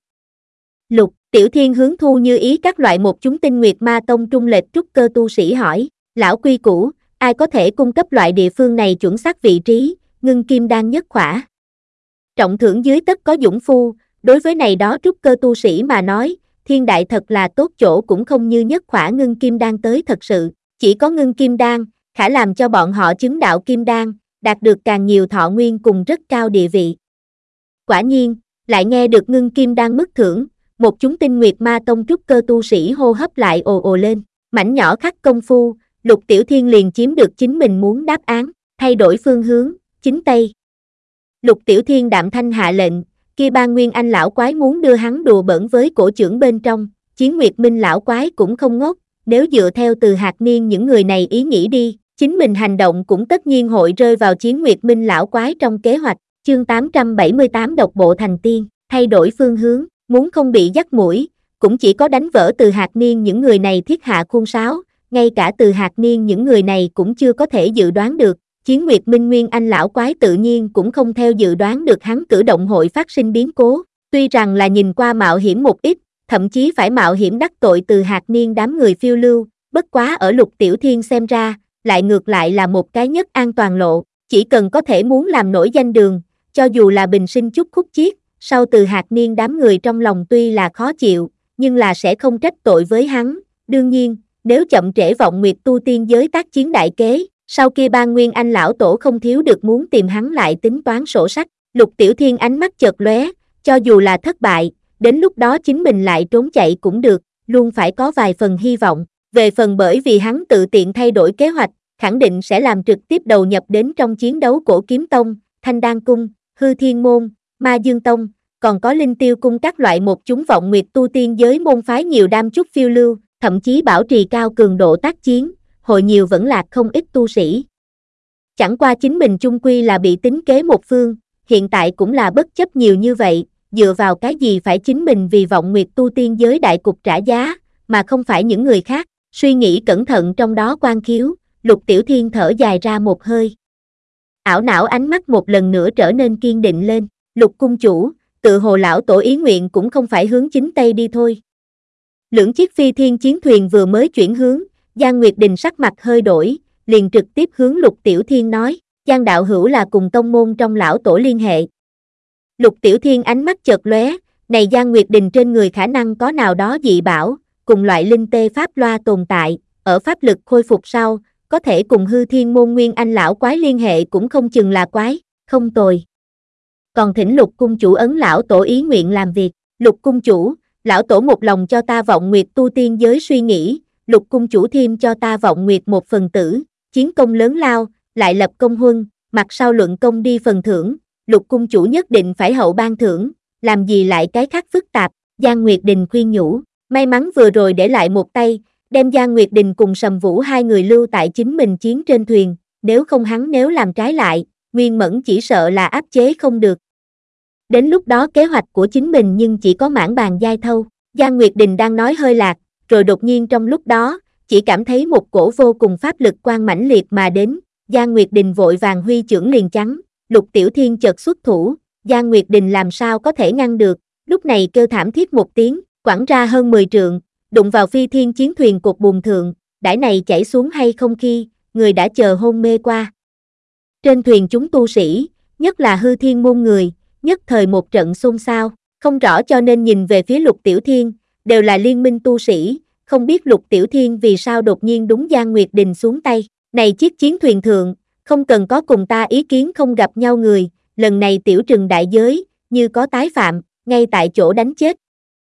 Lục Tiểu Thiên hướng Thu Như Ý các loại một chúng tinh Nguyệt Ma Tông trung lệch trúc cơ tu sĩ hỏi, lão quy củ, ai có thể cung cấp loại địa phương này chuẩn xác vị trí, ngưng kim đan nhất khỏa. Trọng thưởng dưới tất có dũng phu, đối với này đó trúc cơ tu sĩ mà nói, thiên đại thật là tốt chỗ cũng không như nhất khỏa ngưng kim đan tới thật sự, chỉ có ngưng kim đan, khả làm cho bọn họ chứng đạo kim đan, đạt được càng nhiều thọ nguyên cùng rất cao địa vị. Quả nhiên, lại nghe được ngưng kim đan mức thưởng, một chúng tinh Nguyệt Ma Tông trúc cơ tu sĩ hô hấp lại ồ ồ lên, mảnh nhỏ khắc công phu, Lục Tiểu Thiên liền chiếm được chính mình muốn đáp án, thay đổi phương hướng, chính tây. Lục Tiểu Thiên đạm thanh hạ lệnh, kia Ban Nguyên Anh lão quái muốn đưa hắn đùa bỡn với cổ trưởng bên trong, Chiến Nguyệt Minh lão quái cũng không ngốc, nếu dựa theo Từ Hạc Niên những người này ý nghĩ đi, chính mình hành động cũng tất nhiên hội rơi vào Chiến Nguyệt Minh lão quái trong kế hoạch. Chương tám trăm bảy mươi tám độc bộ thành tiên, thay đổi phương hướng, muốn không bị dắt mũi, cũng chỉ có đánh vỡ Từ Hạc Niên những người này thiết hạ khuôn sáo, ngay cả Từ Hạc Niên những người này cũng chưa có thể dự đoán được, Chiến Nguyệt Minh Nguyên Anh lão quái tự nhiên cũng không theo dự đoán được hắn cử động hội phát sinh biến cố, tuy rằng là nhìn qua mạo hiểm một ít, thậm chí phải mạo hiểm đắc tội Từ Hạc Niên đám người phiêu lưu, bất quá ở Lục Tiểu Thiên xem ra, lại ngược lại là một cái nhất an toàn lộ, chỉ cần có thể muốn làm nổi danh đường, cho dù là bình sinh chút khúc chiết, sau Từ Hạc Niên đám người trong lòng tuy là khó chịu, nhưng là sẽ không trách tội với hắn, đương nhiên, nếu chậm trễ vọng nguyệt tu tiên giới tác chiến đại kế, sau kia Ban Nguyên Anh lão tổ không thiếu được muốn tìm hắn lại tính toán sổ sách. Lục Tiểu Thiên ánh mắt chợt lóe, cho dù là thất bại, đến lúc đó chính mình lại trốn chạy cũng được, luôn phải có vài phần hy vọng, về phần bởi vì hắn tự tiện thay đổi kế hoạch, khẳng định sẽ làm trực tiếp đầu nhập đến trong chiến đấu của Kiếm Tông, Thanh Đan Cung, Hư Thiên Môn, Ma Dương Tông, còn có Linh Tiêu Cung các loại một chúng vọng nguyệt tu tiên giới môn phái nhiều đam chút phiêu lưu, thậm chí bảo trì cao cường độ tác chiến, hội nhiều vẫn lạc không ít tu sĩ. Chẳng qua chính mình chung quy là bị tính kế một phương, hiện tại cũng là bất chấp nhiều như vậy, dựa vào cái gì phải chính mình vì vọng nguyệt tu tiên giới đại cục trả giá, mà không phải những người khác, suy nghĩ cẩn thận trong đó quan khiếu, Lục Tiểu Thiên thở dài ra một hơi. Ảo não ánh mắt một lần nữa trở nên kiên định lên, Lục cung chủ, tự hồ lão tổ ý nguyện cũng không phải hướng chính tây đi thôi. Lưỡng chiếc phi thiên chiến thuyền vừa mới chuyển hướng, Giang Nguyệt Đình sắc mặt hơi đổi, liền trực tiếp hướng Lục Tiểu Thiên nói, Giang đạo hữu là cùng tông môn trong lão tổ liên hệ. Lục Tiểu Thiên ánh mắt chợt lóe, này Giang Nguyệt Đình trên người khả năng có nào đó dị bảo, cùng loại linh tê pháp loa tồn tại, ở pháp lực khôi phục sau, có thể cùng Hư Thiên Môn Nguyên Anh lão quái liên hệ cũng không chừng là quái, không tồi. Còn thỉnh Lục cung chủ ấn lão tổ ý nguyện làm việc, Lục cung chủ, lão tổ một lòng cho ta vọng nguyệt tu tiên giới suy nghĩ, Lục cung chủ thêm cho ta vọng nguyệt một phần tử, chiến công lớn lao, lại lập công huân, mặt sau luận công đi phần thưởng, Lục cung chủ nhất định phải hậu ban thưởng, làm gì lại cái khác phức tạp, Giang Nguyệt Đình khuyên nhủ, may mắn vừa rồi để lại một tay, đem Giang Nguyệt Đình cùng Sầm Vũ hai người lưu tại chính mình chiến trên thuyền, nếu không hắn nếu làm trái lại, Nguyên Mẫn chỉ sợ là áp chế không được. Đến lúc đó kế hoạch của chính mình nhưng chỉ có mãn bàn giai thâu, Giang Nguyệt Đình đang nói hơi lạc, rồi đột nhiên trong lúc đó, chỉ cảm thấy một cổ vô cùng pháp lực quang mãnh liệt mà đến, Giang Nguyệt Đình vội vàng huy chưởng liền chắn, Lục Tiểu Thiên chợt xuất thủ, Giang Nguyệt Đình làm sao có thể ngăn được, lúc này kêu thảm thiết một tiếng, quẳng ra hơn mười trượng, đụng vào phi thiên chiến thuyền cột buồm thượng, đãi này chảy xuống hay không khi, người đã chờ hôn mê qua. Trên thuyền chúng tu sĩ, nhất là Hư Thiên môn người, nhất thời một trận xôn xao, không rõ cho nên nhìn về phía Lục Tiểu Thiên, đều là liên minh tu sĩ, không biết Lục Tiểu Thiên vì sao đột nhiên đúng Giang Nguyệt Đình xuống tay, này chiếc chiến thuyền thượng, không cần có cùng ta ý kiến không gặp nhau người, lần này tiểu trừng đại giới, như có tái phạm, ngay tại chỗ đánh chết.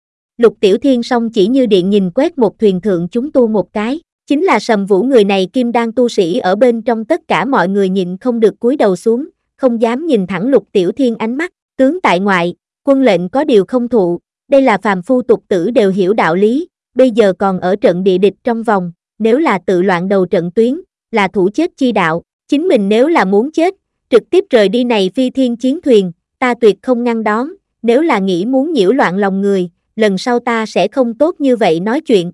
Lục Tiểu Thiên song chỉ như điện nhìn quét một thuyền thượng chúng tu một cái, chính là Sầm Vũ người này kim đan tu sĩ ở bên trong tất cả mọi người nhịn không được cúi đầu xuống, không dám nhìn thẳng Lục Tiểu Thiên ánh mắt, tướng tại ngoại, quân lệnh có điều không thụ, đây là phàm phu tục tử đều hiểu đạo lý, bây giờ còn ở trận địa địch trong vòng, nếu là tự loạn đầu trận tuyến, là thủ chết chi đạo, chính mình nếu là muốn chết, trực tiếp rời đi này phi thiên chiến thuyền, ta tuyệt không ngăn đón, nếu là nghĩ muốn nhiễu loạn lòng người, lần sau ta sẽ không tốt như vậy nói chuyện.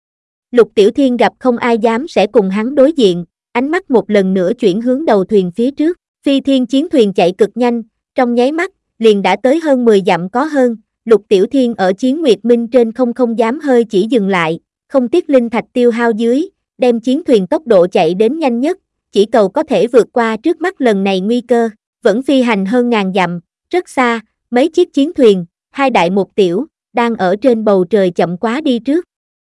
Lục Tiểu Thiên gặp không ai dám sẽ cùng hắn đối diện, ánh mắt một lần nữa chuyển hướng đầu thuyền phía trước, phi thiên chiến thuyền chạy cực nhanh, trong nháy mắt, liền đã tới hơn mười dặm có hơn, Lục Tiểu Thiên ở Chiến Nguyệt Minh trên không không dám hơi chỉ dừng lại, không tiếc linh thạch tiêu hao dưới, đem chiến thuyền tốc độ chạy đến nhanh nhất, chỉ cầu có thể vượt qua trước mắt lần này nguy cơ, vẫn phi hành hơn ngàn dặm, rất xa, mấy chiếc chiến thuyền, hai đại một tiểu, đang ở trên bầu trời chậm quá đi trước.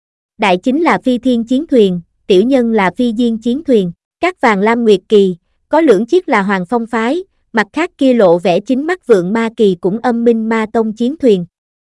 Đại chính là phi thiên chiến thuyền, tiểu nhân là phi diên chiến thuyền, các vàng lam nguyệt kỳ, có lưỡng chiếc là Hoàng Phong phái, mặt khác kia lộ vẻ chính mắt vượng ma kỳ cũng âm minh ma tông chiến thuyền.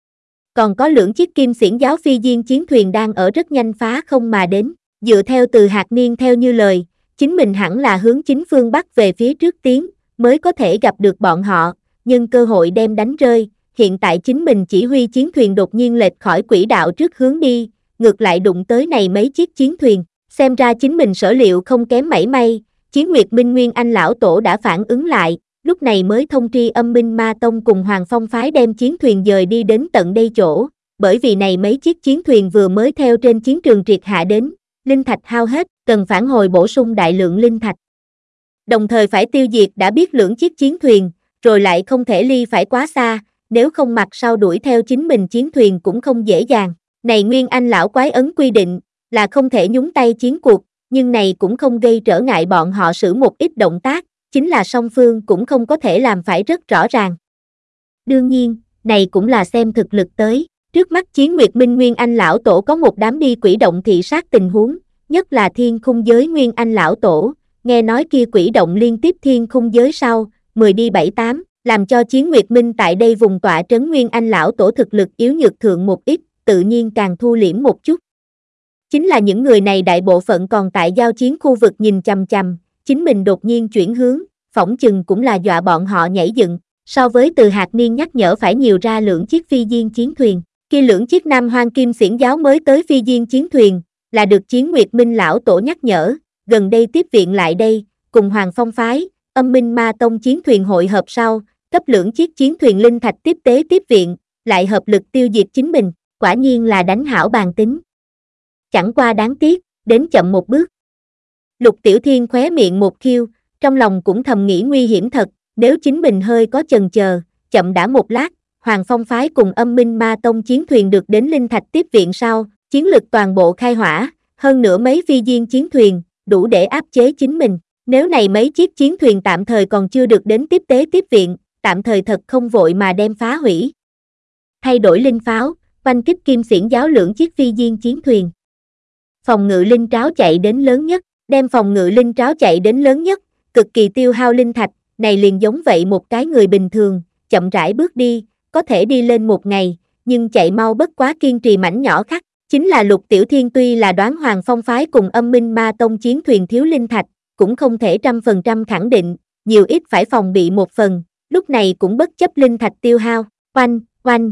Còn có lưỡng chiếc kim xiển giáo phi diên chiến thuyền đang ở rất nhanh phá không mà đến, dựa theo từ hạt niên theo như lời, chính mình hẳn là hướng chính phương Bắc về phía trước tiến, mới có thể gặp được bọn họ, nhưng cơ hội đem đánh rơi, hiện tại chính mình chỉ huy chiến thuyền đột nhiên lệch khỏi quỹ đạo trước hướng đi, ngược lại đụng tới này mấy chiếc chiến thuyền, xem ra chính mình sở liệu không kém mảy may, Chiến Nguyệt Minh Nguyên Anh lão tổ đã phản ứng lại, lúc này mới thông tri âm minh ma tông cùng Hoàng Phong phái đem chiến thuyền dời đi đến tận đây chỗ, bởi vì này mấy chiếc chiến thuyền vừa mới theo trên chiến trường triệt hạ đến, linh thạch hao hết, cần phản hồi bổ sung đại lượng linh thạch. Đồng thời phải tiêu diệt đã biết lưỡng chiếc chiến thuyền, rồi lại không thể ly phải quá xa, nếu không mặt sau đuổi theo chính mình chiến thuyền cũng không dễ dàng. Này Nguyên Anh lão quái ấn quy định, là không thể nhúng tay chiến cuộc, nhưng này cũng không gây trở ngại bọn họ xử một ít động tác, chính là song phương cũng không có thể làm phải rất rõ ràng. Đương nhiên, này cũng là xem thực lực tới, trước mắt Chiến Nguyệt Minh Nguyên Anh lão tổ có một đám đi quỷ động thị sát tình huống, nhất là thiên khung giới Nguyên Anh lão tổ, nghe nói kia quỷ động liên tiếp thiên khung giới sau, mười đi bảy tám, làm cho Chiến Nguyệt Minh tại đây vùng tọa trấn Nguyên Anh lão tổ thực lực yếu nhược thượng một ít, tự nhiên càng thu liễm một chút. Chính là những người này đại bộ phận còn tại giao chiến khu vực nhìn chằm chằm, chính mình đột nhiên chuyển hướng, phỏng chừng cũng là dọa bọn họ nhảy dựng, so với từ hạt niên nhắc nhở phải nhiều ra lưỡng chiếc phi diên chiến thuyền, khi lưỡng chiếc Nam Hoang Kim xiển giáo mới tới phi diên chiến thuyền, là được Chiến Nguyệt Minh lão tổ nhắc nhở, gần đây tiếp viện lại đây, cùng Hoàng Phong phái, âm minh ma tông chiến thuyền hội hợp sau, cấp lưỡng chiếc chiến thuyền linh thạch tiếp tế tiếp viện, lại hợp lực tiêu diệt chính mình, quả nhiên là đánh hảo bàn tính. Chẳng qua đáng tiếc, đến chậm một bước. Lục Tiểu Thiên khóe miệng một khiêu, trong lòng cũng thầm nghĩ nguy hiểm thật, nếu chính mình hơi có chần chờ, chậm đã một lát, Hoàng Phong phái cùng âm minh ma tông chiến thuyền được đến linh thạch tiếp viện sau, chiến lực toàn bộ khai hỏa, hơn nữa mấy phi diên chiến thuyền, đủ để áp chế chính mình. Nếu này mấy chiếc chiến thuyền tạm thời còn chưa được đến tiếp tế tiếp viện, tạm thời thật không vội mà đem phá hủy. Thay đổi linh pháo, oanh kích Kim xiển giáo lưỡng chiếc phi diên chiến thuyền. Phòng ngự linh tráo chạy đến lớn nhất, đem phòng ngự linh tráo chạy đến lớn nhất, cực kỳ tiêu hao linh thạch, này liền giống vậy một cái người bình thường, chậm rãi bước đi, có thể đi lên một ngày, nhưng chạy mau bất quá kiên trì mảnh nhỏ khắc, chính là Lục Tiểu Thiên tuy là đoán Hoàng Phong phái cùng âm minh ma tông chiến thuyền thiếu linh thạch, cũng không thể trăm phần trăm khẳng định, nhiều ít phải phòng bị một phần, lúc này cũng bất chấp linh thạch tiêu hao, oanh, oanh.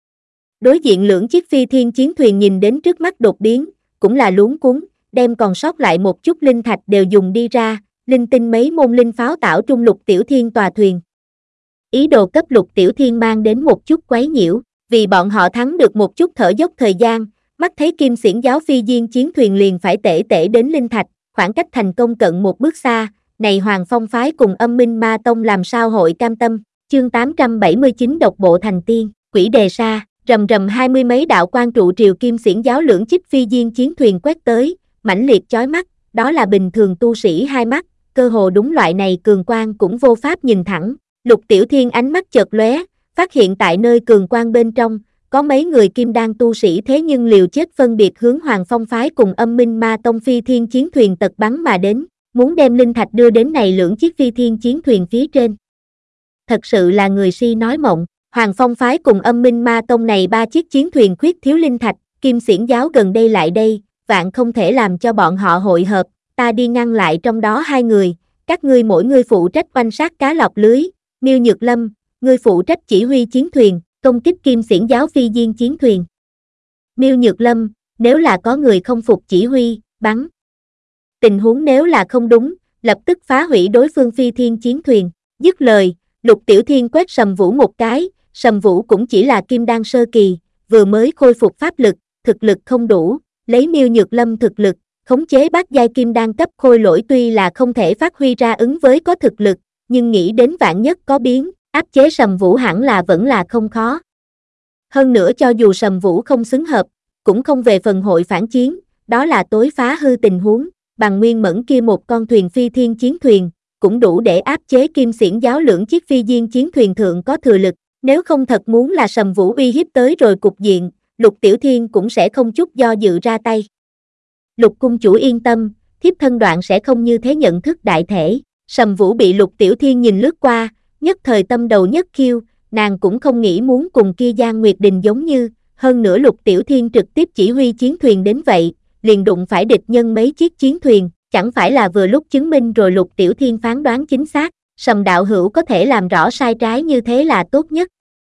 Đối diện lưỡng chiếc phi thiên chiến thuyền nhìn đến trước mắt đột biến, cũng là luống cuống, đem còn sót lại một chút linh thạch đều dùng đi ra, linh tinh mấy môn linh pháo tạo trung Lục Tiểu Thiên tòa thuyền. Ý đồ cấp Lục Tiểu Thiên mang đến một chút quấy nhiễu, vì bọn họ thắng được một chút thở dốc thời gian, mắt thấy Kim xiển giáo phi diên chiến thuyền liền phải tể tể đến linh thạch, khoảng cách thành công cận một bước xa, này Hoàng Phong phái cùng âm minh ma tông làm sao hội cam tâm, chương tám trăm bảy mươi chín độc bộ thành tiên, quỷ đề sa, rầm rầm hai mươi mấy đạo quan trụ triều Kim xiển giáo lưỡng chiếc phi diên chiến thuyền quét tới, mãnh liệt chói mắt, đó là bình thường tu sĩ hai mắt, cơ hồ đúng loại này cường quang cũng vô pháp nhìn thẳng. Lục Tiểu Thiên ánh mắt chợt lóe, phát hiện tại nơi cường quang bên trong, có mấy người kim đan tu sĩ thế nhưng liều chết phân biệt hướng Hoàng Phong phái cùng âm minh ma tông phi thiên chiến thuyền tật bắn mà đến, muốn đem linh thạch đưa đến này lưỡng chiếc phi thiên chiến thuyền phía trên. Thật sự là người si nói mộng, Hoàng Phong phái cùng âm minh ma tông này ba chiếc chiến thuyền khuyết thiếu linh thạch, Kim xiển giáo gần đây lại đây, vạn không thể làm cho bọn họ hội hợp, ta đi ngăn lại trong đó hai người, các ngươi mỗi người phụ trách oanh sát cá lọt lưới, Miêu Nhược Lâm, ngươi phụ trách chỉ huy chiến thuyền, công kích Kim Xiển giáo phi diên chiến thuyền. Miêu Nhược Lâm, nếu là có người không phục chỉ huy, bắn. Tình huống nếu là không đúng, lập tức phá hủy đối phương phi thiên chiến thuyền. Dứt lời, Lục Tiểu Thiên quét Sầm Vũ một cái, Sầm Vũ cũng chỉ là kim đan sơ kỳ, vừa mới khôi phục pháp lực, thực lực không đủ, lấy Miêu Nhược Lâm thực lực, khống chế bát giai kim đan cấp khôi lỗi tuy là không thể phát huy ra ứng với có thực lực, nhưng nghĩ đến vạn nhất có biến, áp chế Sầm Vũ hẳn là vẫn là không khó. Hơn nữa cho dù Sầm Vũ không xứng hợp, cũng không về phần hội phản chiến, đó là tối phá hư tình huống, bằng Nguyên Mẫn kia một con thuyền phi thiên chiến thuyền, cũng đủ để áp chế Kim Xiển giáo lưỡng chiếc phi diên chiến thuyền thượng có thừa lực, nếu không thật muốn là Sầm Vũ uy hiếp tới rồi cục diện, Lục Tiểu Thiên cũng sẽ không chút do dự ra tay. Lục cung chủ yên tâm, thiếp thân đoạn sẽ không như thế nhận thức đại thể. Sầm Vũ bị Lục Tiểu Thiên nhìn lướt qua, nhất thời tâm đầu nhất khiêu, nàng cũng không nghĩ muốn cùng kia Giang Nguyệt Đình giống như, hơn nữa Lục Tiểu Thiên trực tiếp chỉ huy chiến thuyền đến vậy, liền đụng phải địch nhân mấy chiếc chiến thuyền, chẳng phải là vừa lúc chứng minh rồi Lục Tiểu Thiên phán đoán chính xác, Sầm đạo hữu có thể làm rõ sai trái như thế là tốt nhất.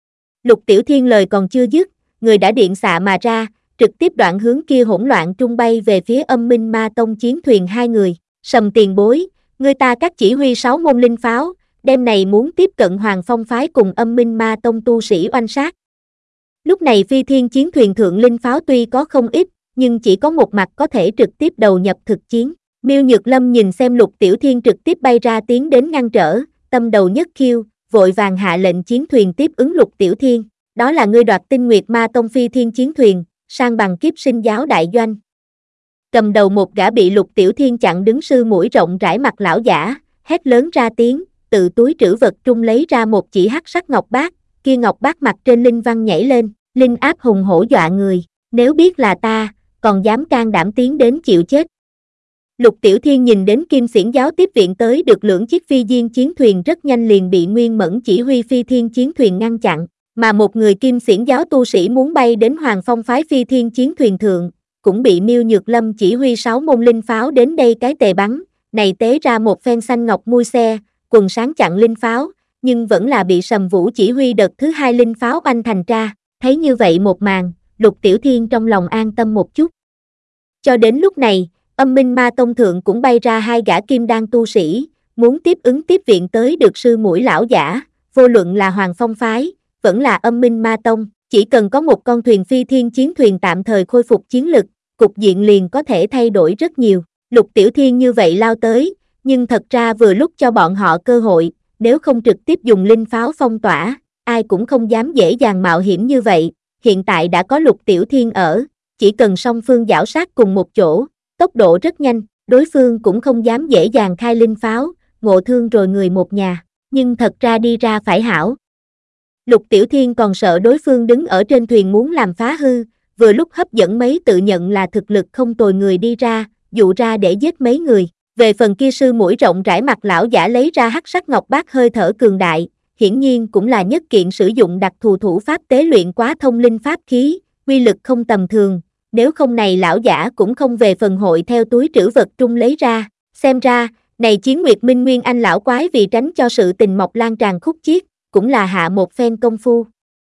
Lục Tiểu Thiên lời còn chưa dứt, người đã điện xạ mà ra, trực tiếp đoạn hướng kia hỗn loạn trung bay về phía Âm Minh Ma Tông chiến thuyền hai người. Sầm tiền bối, người ta các chỉ huy sáu môn linh pháo, đêm này muốn tiếp cận Hoàng Phong phái cùng Âm Minh Ma Tông tu sĩ oanh sát. Lúc này phi thiên chiến thuyền thượng linh pháo tuy có không ít, nhưng chỉ có một mặt có thể trực tiếp đầu nhập thực chiến. Miêu Nhược Lâm nhìn xem Lục Tiểu Thiên trực tiếp bay ra tiến đến ngăn trở, tâm đầu nhất khiêu, vội vàng hạ lệnh chiến thuyền tiếp ứng Lục Tiểu Thiên. Đó là ngươi đoạt Tinh Nguyệt Ma Tông phi thiên chiến thuyền, sang bằng kiếp sinh giáo đại doanh. Cầm đầu một gã bị Lục Tiểu Thiên chặn đứng sư mũi rộng rãi mặt lão giả, hét lớn ra tiếng, từ túi trữ vật trung lấy ra một chỉ hắc sắc ngọc bát, kia ngọc bát mặt trên linh văn nhảy lên, linh áp hùng hổ dọa người, nếu biết là ta, còn dám can đảm tiến đến chịu chết. Lục Tiểu Thiên nhìn đến Kim Xiển giáo tiếp viện tới được lưỡng chiếc phi diên chiến thuyền rất nhanh liền bị Nguyên Mẫn chỉ huy phi thiên chiến thuyền ngăn chặn, mà một người Kim Xiển giáo tu sĩ muốn bay đến Hoàng Phong phái phi thiên chiến thuyền thượng, cũng bị Miêu Nhược Lâm chỉ huy sáu môn linh pháo đến đây cái tề bắn, này tế ra một phen xanh ngọc mui xe, quần sáng chặn linh pháo, nhưng vẫn là bị Sầm Vũ chỉ huy đợt thứ hai linh pháo oanh thành ra, thấy như vậy một màn, Lục Tiểu Thiên trong lòng an tâm một chút. Cho đến lúc này, Âm Minh Ma Tông thượng cũng bay ra hai gã kim đan tu sĩ, muốn tiếp ứng tiếp viện tới được sư mũi lão giả, vô luận là Hoàng Phong phái, vẫn là Âm Minh Ma Tông, chỉ cần có một con thuyền phi thiên chiến thuyền tạm thời khôi phục chiến lực, cục diện liền có thể thay đổi rất nhiều. Lục Tiểu Thiên như vậy lao tới, nhưng thật ra vừa lúc cho bọn họ cơ hội, nếu không trực tiếp dùng linh pháo phong tỏa, ai cũng không dám dễ dàng mạo hiểm như vậy, hiện tại đã có Lục Tiểu Thiên ở, chỉ cần song phương giảo sát cùng một chỗ, tốc độ rất nhanh, đối phương cũng không dám dễ dàng khai linh pháo, ngộ thương rồi người một nhà, nhưng thật ra đi ra phải hảo. Lục Tiểu Thiên còn sợ đối phương đứng ở trên thuyền muốn làm phá hư, vừa lúc hấp dẫn mấy tự nhận là thực lực không tồi người đi ra, dụ ra để giết mấy người. Về phần kia sư mũi rộng rãi mặt lão giả lấy ra hắc sắc ngọc bát hơi thở cường đại, hiển nhiên cũng là nhất kiện sử dụng đặc thù thủ pháp tế luyện quá thông linh pháp khí, uy lực không tầm thường, nếu không này lão giả cũng không về phần hội theo túi trữ vật trung lấy ra, xem ra, này Chiến Nguyệt Minh Nguyên Anh lão quái vì tránh cho sự tình mọc lan tràn khúc chiết, cũng là hạ một phen công phu.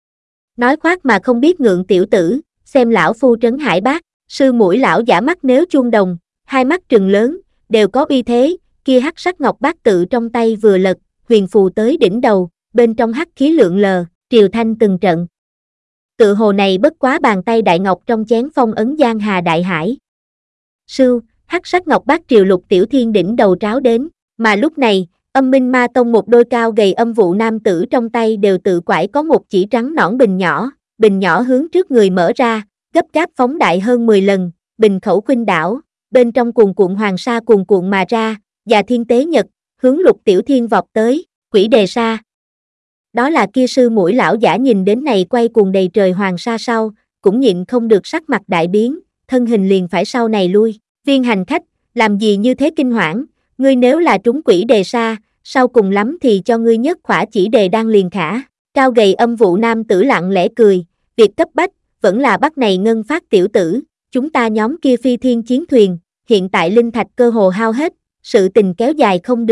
Nói khoác mà không biết ngượng tiểu tử, xem lão phu trấn hải bác, sư mũi lão giả mắt nếu chuông đồng, hai mắt trừng lớn, đều có uy thế, kia hắc sắc ngọc bát tự trong tay vừa lật, huyền phù tới đỉnh đầu, bên trong hắc khí lượn lờ, triều thanh từng trận. Tự hồ này bất quá bàn tay đại ngọc trong chén phong ấn giang hà đại hải. Sưu, hắc sắc ngọc bát triều Lục Tiểu Thiên đỉnh đầu tráo đến, mà lúc này, Âm Minh Ma Tông một đôi cao gầy âm vụ nam tử trong tay đều tự quải có một chỉ trắng nõn bình nhỏ, bình nhỏ hướng trước người mở ra, gấp gáp phóng đại hơn mười lần, bình khẩu khuynh đảo, bên trong cuồn cuộn hoàng sa cuồn cuộn mà ra, và thiên tế nhật, hướng Lục Tiểu Thiên vọt tới, quỷ đề sa. Đó là kia sư mũi lão giả nhìn đến này quay cuồng đầy trời hoàng sa sau, cũng nhịn không được sắc mặt đại biến, thân hình liền phải sau này lui, viên hành khách, làm gì như thế kinh hoảng, ngươi nếu là trúng quỷ đề sa, sau cùng lắm thì cho ngươi nhất khỏa chỉ đề đang liền khả, cao gầy âm vụ nam tử lặng lẽ cười, việc cấp bách, vẫn là bắt này ngân phát tiểu tử, chúng ta nhóm kia phi thiên chiến thuyền, hiện tại linh thạch cơ hồ hao hết, sự tình kéo dài không được,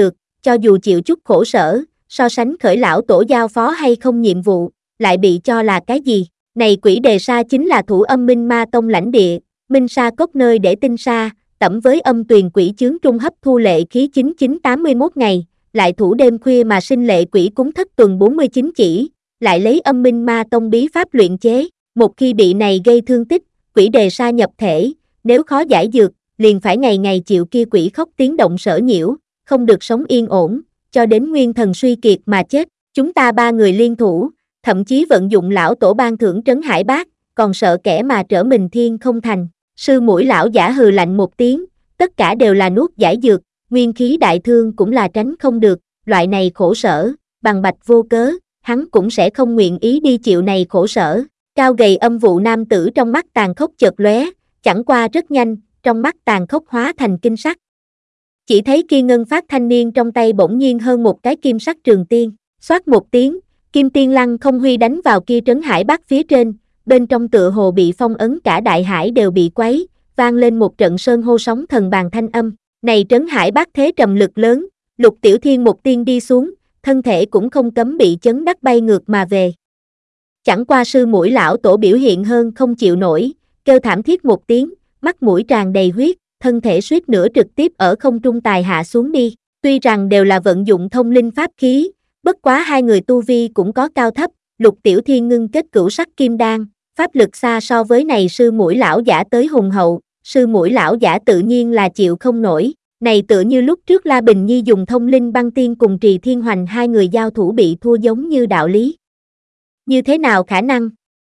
cho dù chịu chút khổ sở, so sánh khởi lão tổ giao phó hay không nhiệm vụ, lại bị cho là cái gì? Này quỷ đề sa chính là thủ âm minh ma tông lãnh địa, minh sa cốc nơi để tinh sa, tẩm với âm tuyền quỷ chướng trung hấp thu lệ khí chín chín tám mươi mốt ngày, lại thủ đêm khuya mà sinh lệ quỷ cúng thất tuần bốn mươi chín chỉ, lại lấy âm minh ma tông bí pháp luyện chế, một khi bị này gây thương tích, quỷ đề sa nhập thể, nếu khó giải dược, liền phải ngày ngày chịu kia quỷ khóc tiếng động sở nhiễu, không được sống yên ổn, cho đến nguyên thần suy kiệt mà chết. Chúng ta ba người liên thủ, thậm chí vận dụng lão tổ ban thưởng trấn hải bát, còn sợ kẻ mà trở mình thiên không thành. Sư mũi lão giả hừ lạnh một tiếng, tất cả đều là nuốt giải dược, nguyên khí đại thương cũng là tránh không được, loại này khổ sở, bằng bạch vô cớ, hắn cũng sẽ không nguyện ý đi chịu này khổ sở. Cao gầy âm vụ nam tử trong mắt tàn khốc chợt lóe, chẳng qua rất nhanh, trong mắt tàn khốc hóa thành kinh sắc. Chỉ thấy kia ngân phát thanh niên trong tay bỗng nhiên hơn một cái kim sắc trường tiên, xoát một tiếng, kim tiên lăng không huy đánh vào kia trấn hải bát phía trên, bên trong tựa hồ bị phong ấn cả đại hải đều bị quấy, vang lên một trận sơn hô sóng thần bàn thanh âm. Này trấn hải bát thế trầm lực lớn, Lục Tiểu Thiên một tiên đi xuống, thân thể cũng không cấm bị chấn đắc bay ngược mà về. Chẳng qua sư mũi lão tổ biểu hiện hơn không chịu nổi, kêu thảm thiết một tiếng, mắt mũi tràn đầy huyết, thân thể suýt nữa trực tiếp ở không trung tài hạ xuống đi. Tuy rằng đều là vận dụng thông linh pháp khí, bất quá hai người tu vi cũng có cao thấp, Lục Tiểu Thiên ngưng kết cửu sắc kim đan, pháp lực xa so với này sư mũi lão giả tới hùng hậu, sư mũi lão giả tự nhiên là chịu không nổi. Này tựa như lúc trước La Bình Nhi dùng thông linh băng tiên cùng Trì Thiên Hoành hai người giao thủ bị thua giống như đạo lý. Như thế nào khả năng?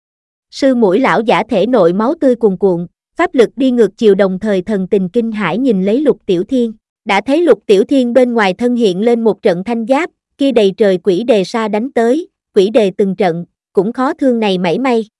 Sư mũi lão giả thể nội máu tươi cuồn cuộn, pháp lực đi ngược chiều, đồng thời thần tình kinh hãi nhìn lấy Lục Tiểu Thiên. Đã thấy Lục Tiểu Thiên bên ngoài thân hiện lên một trận thanh giáp, kia đầy trời quỷ đề sa đánh tới, quỷ đề từng trận, cũng khó thương này mảy may.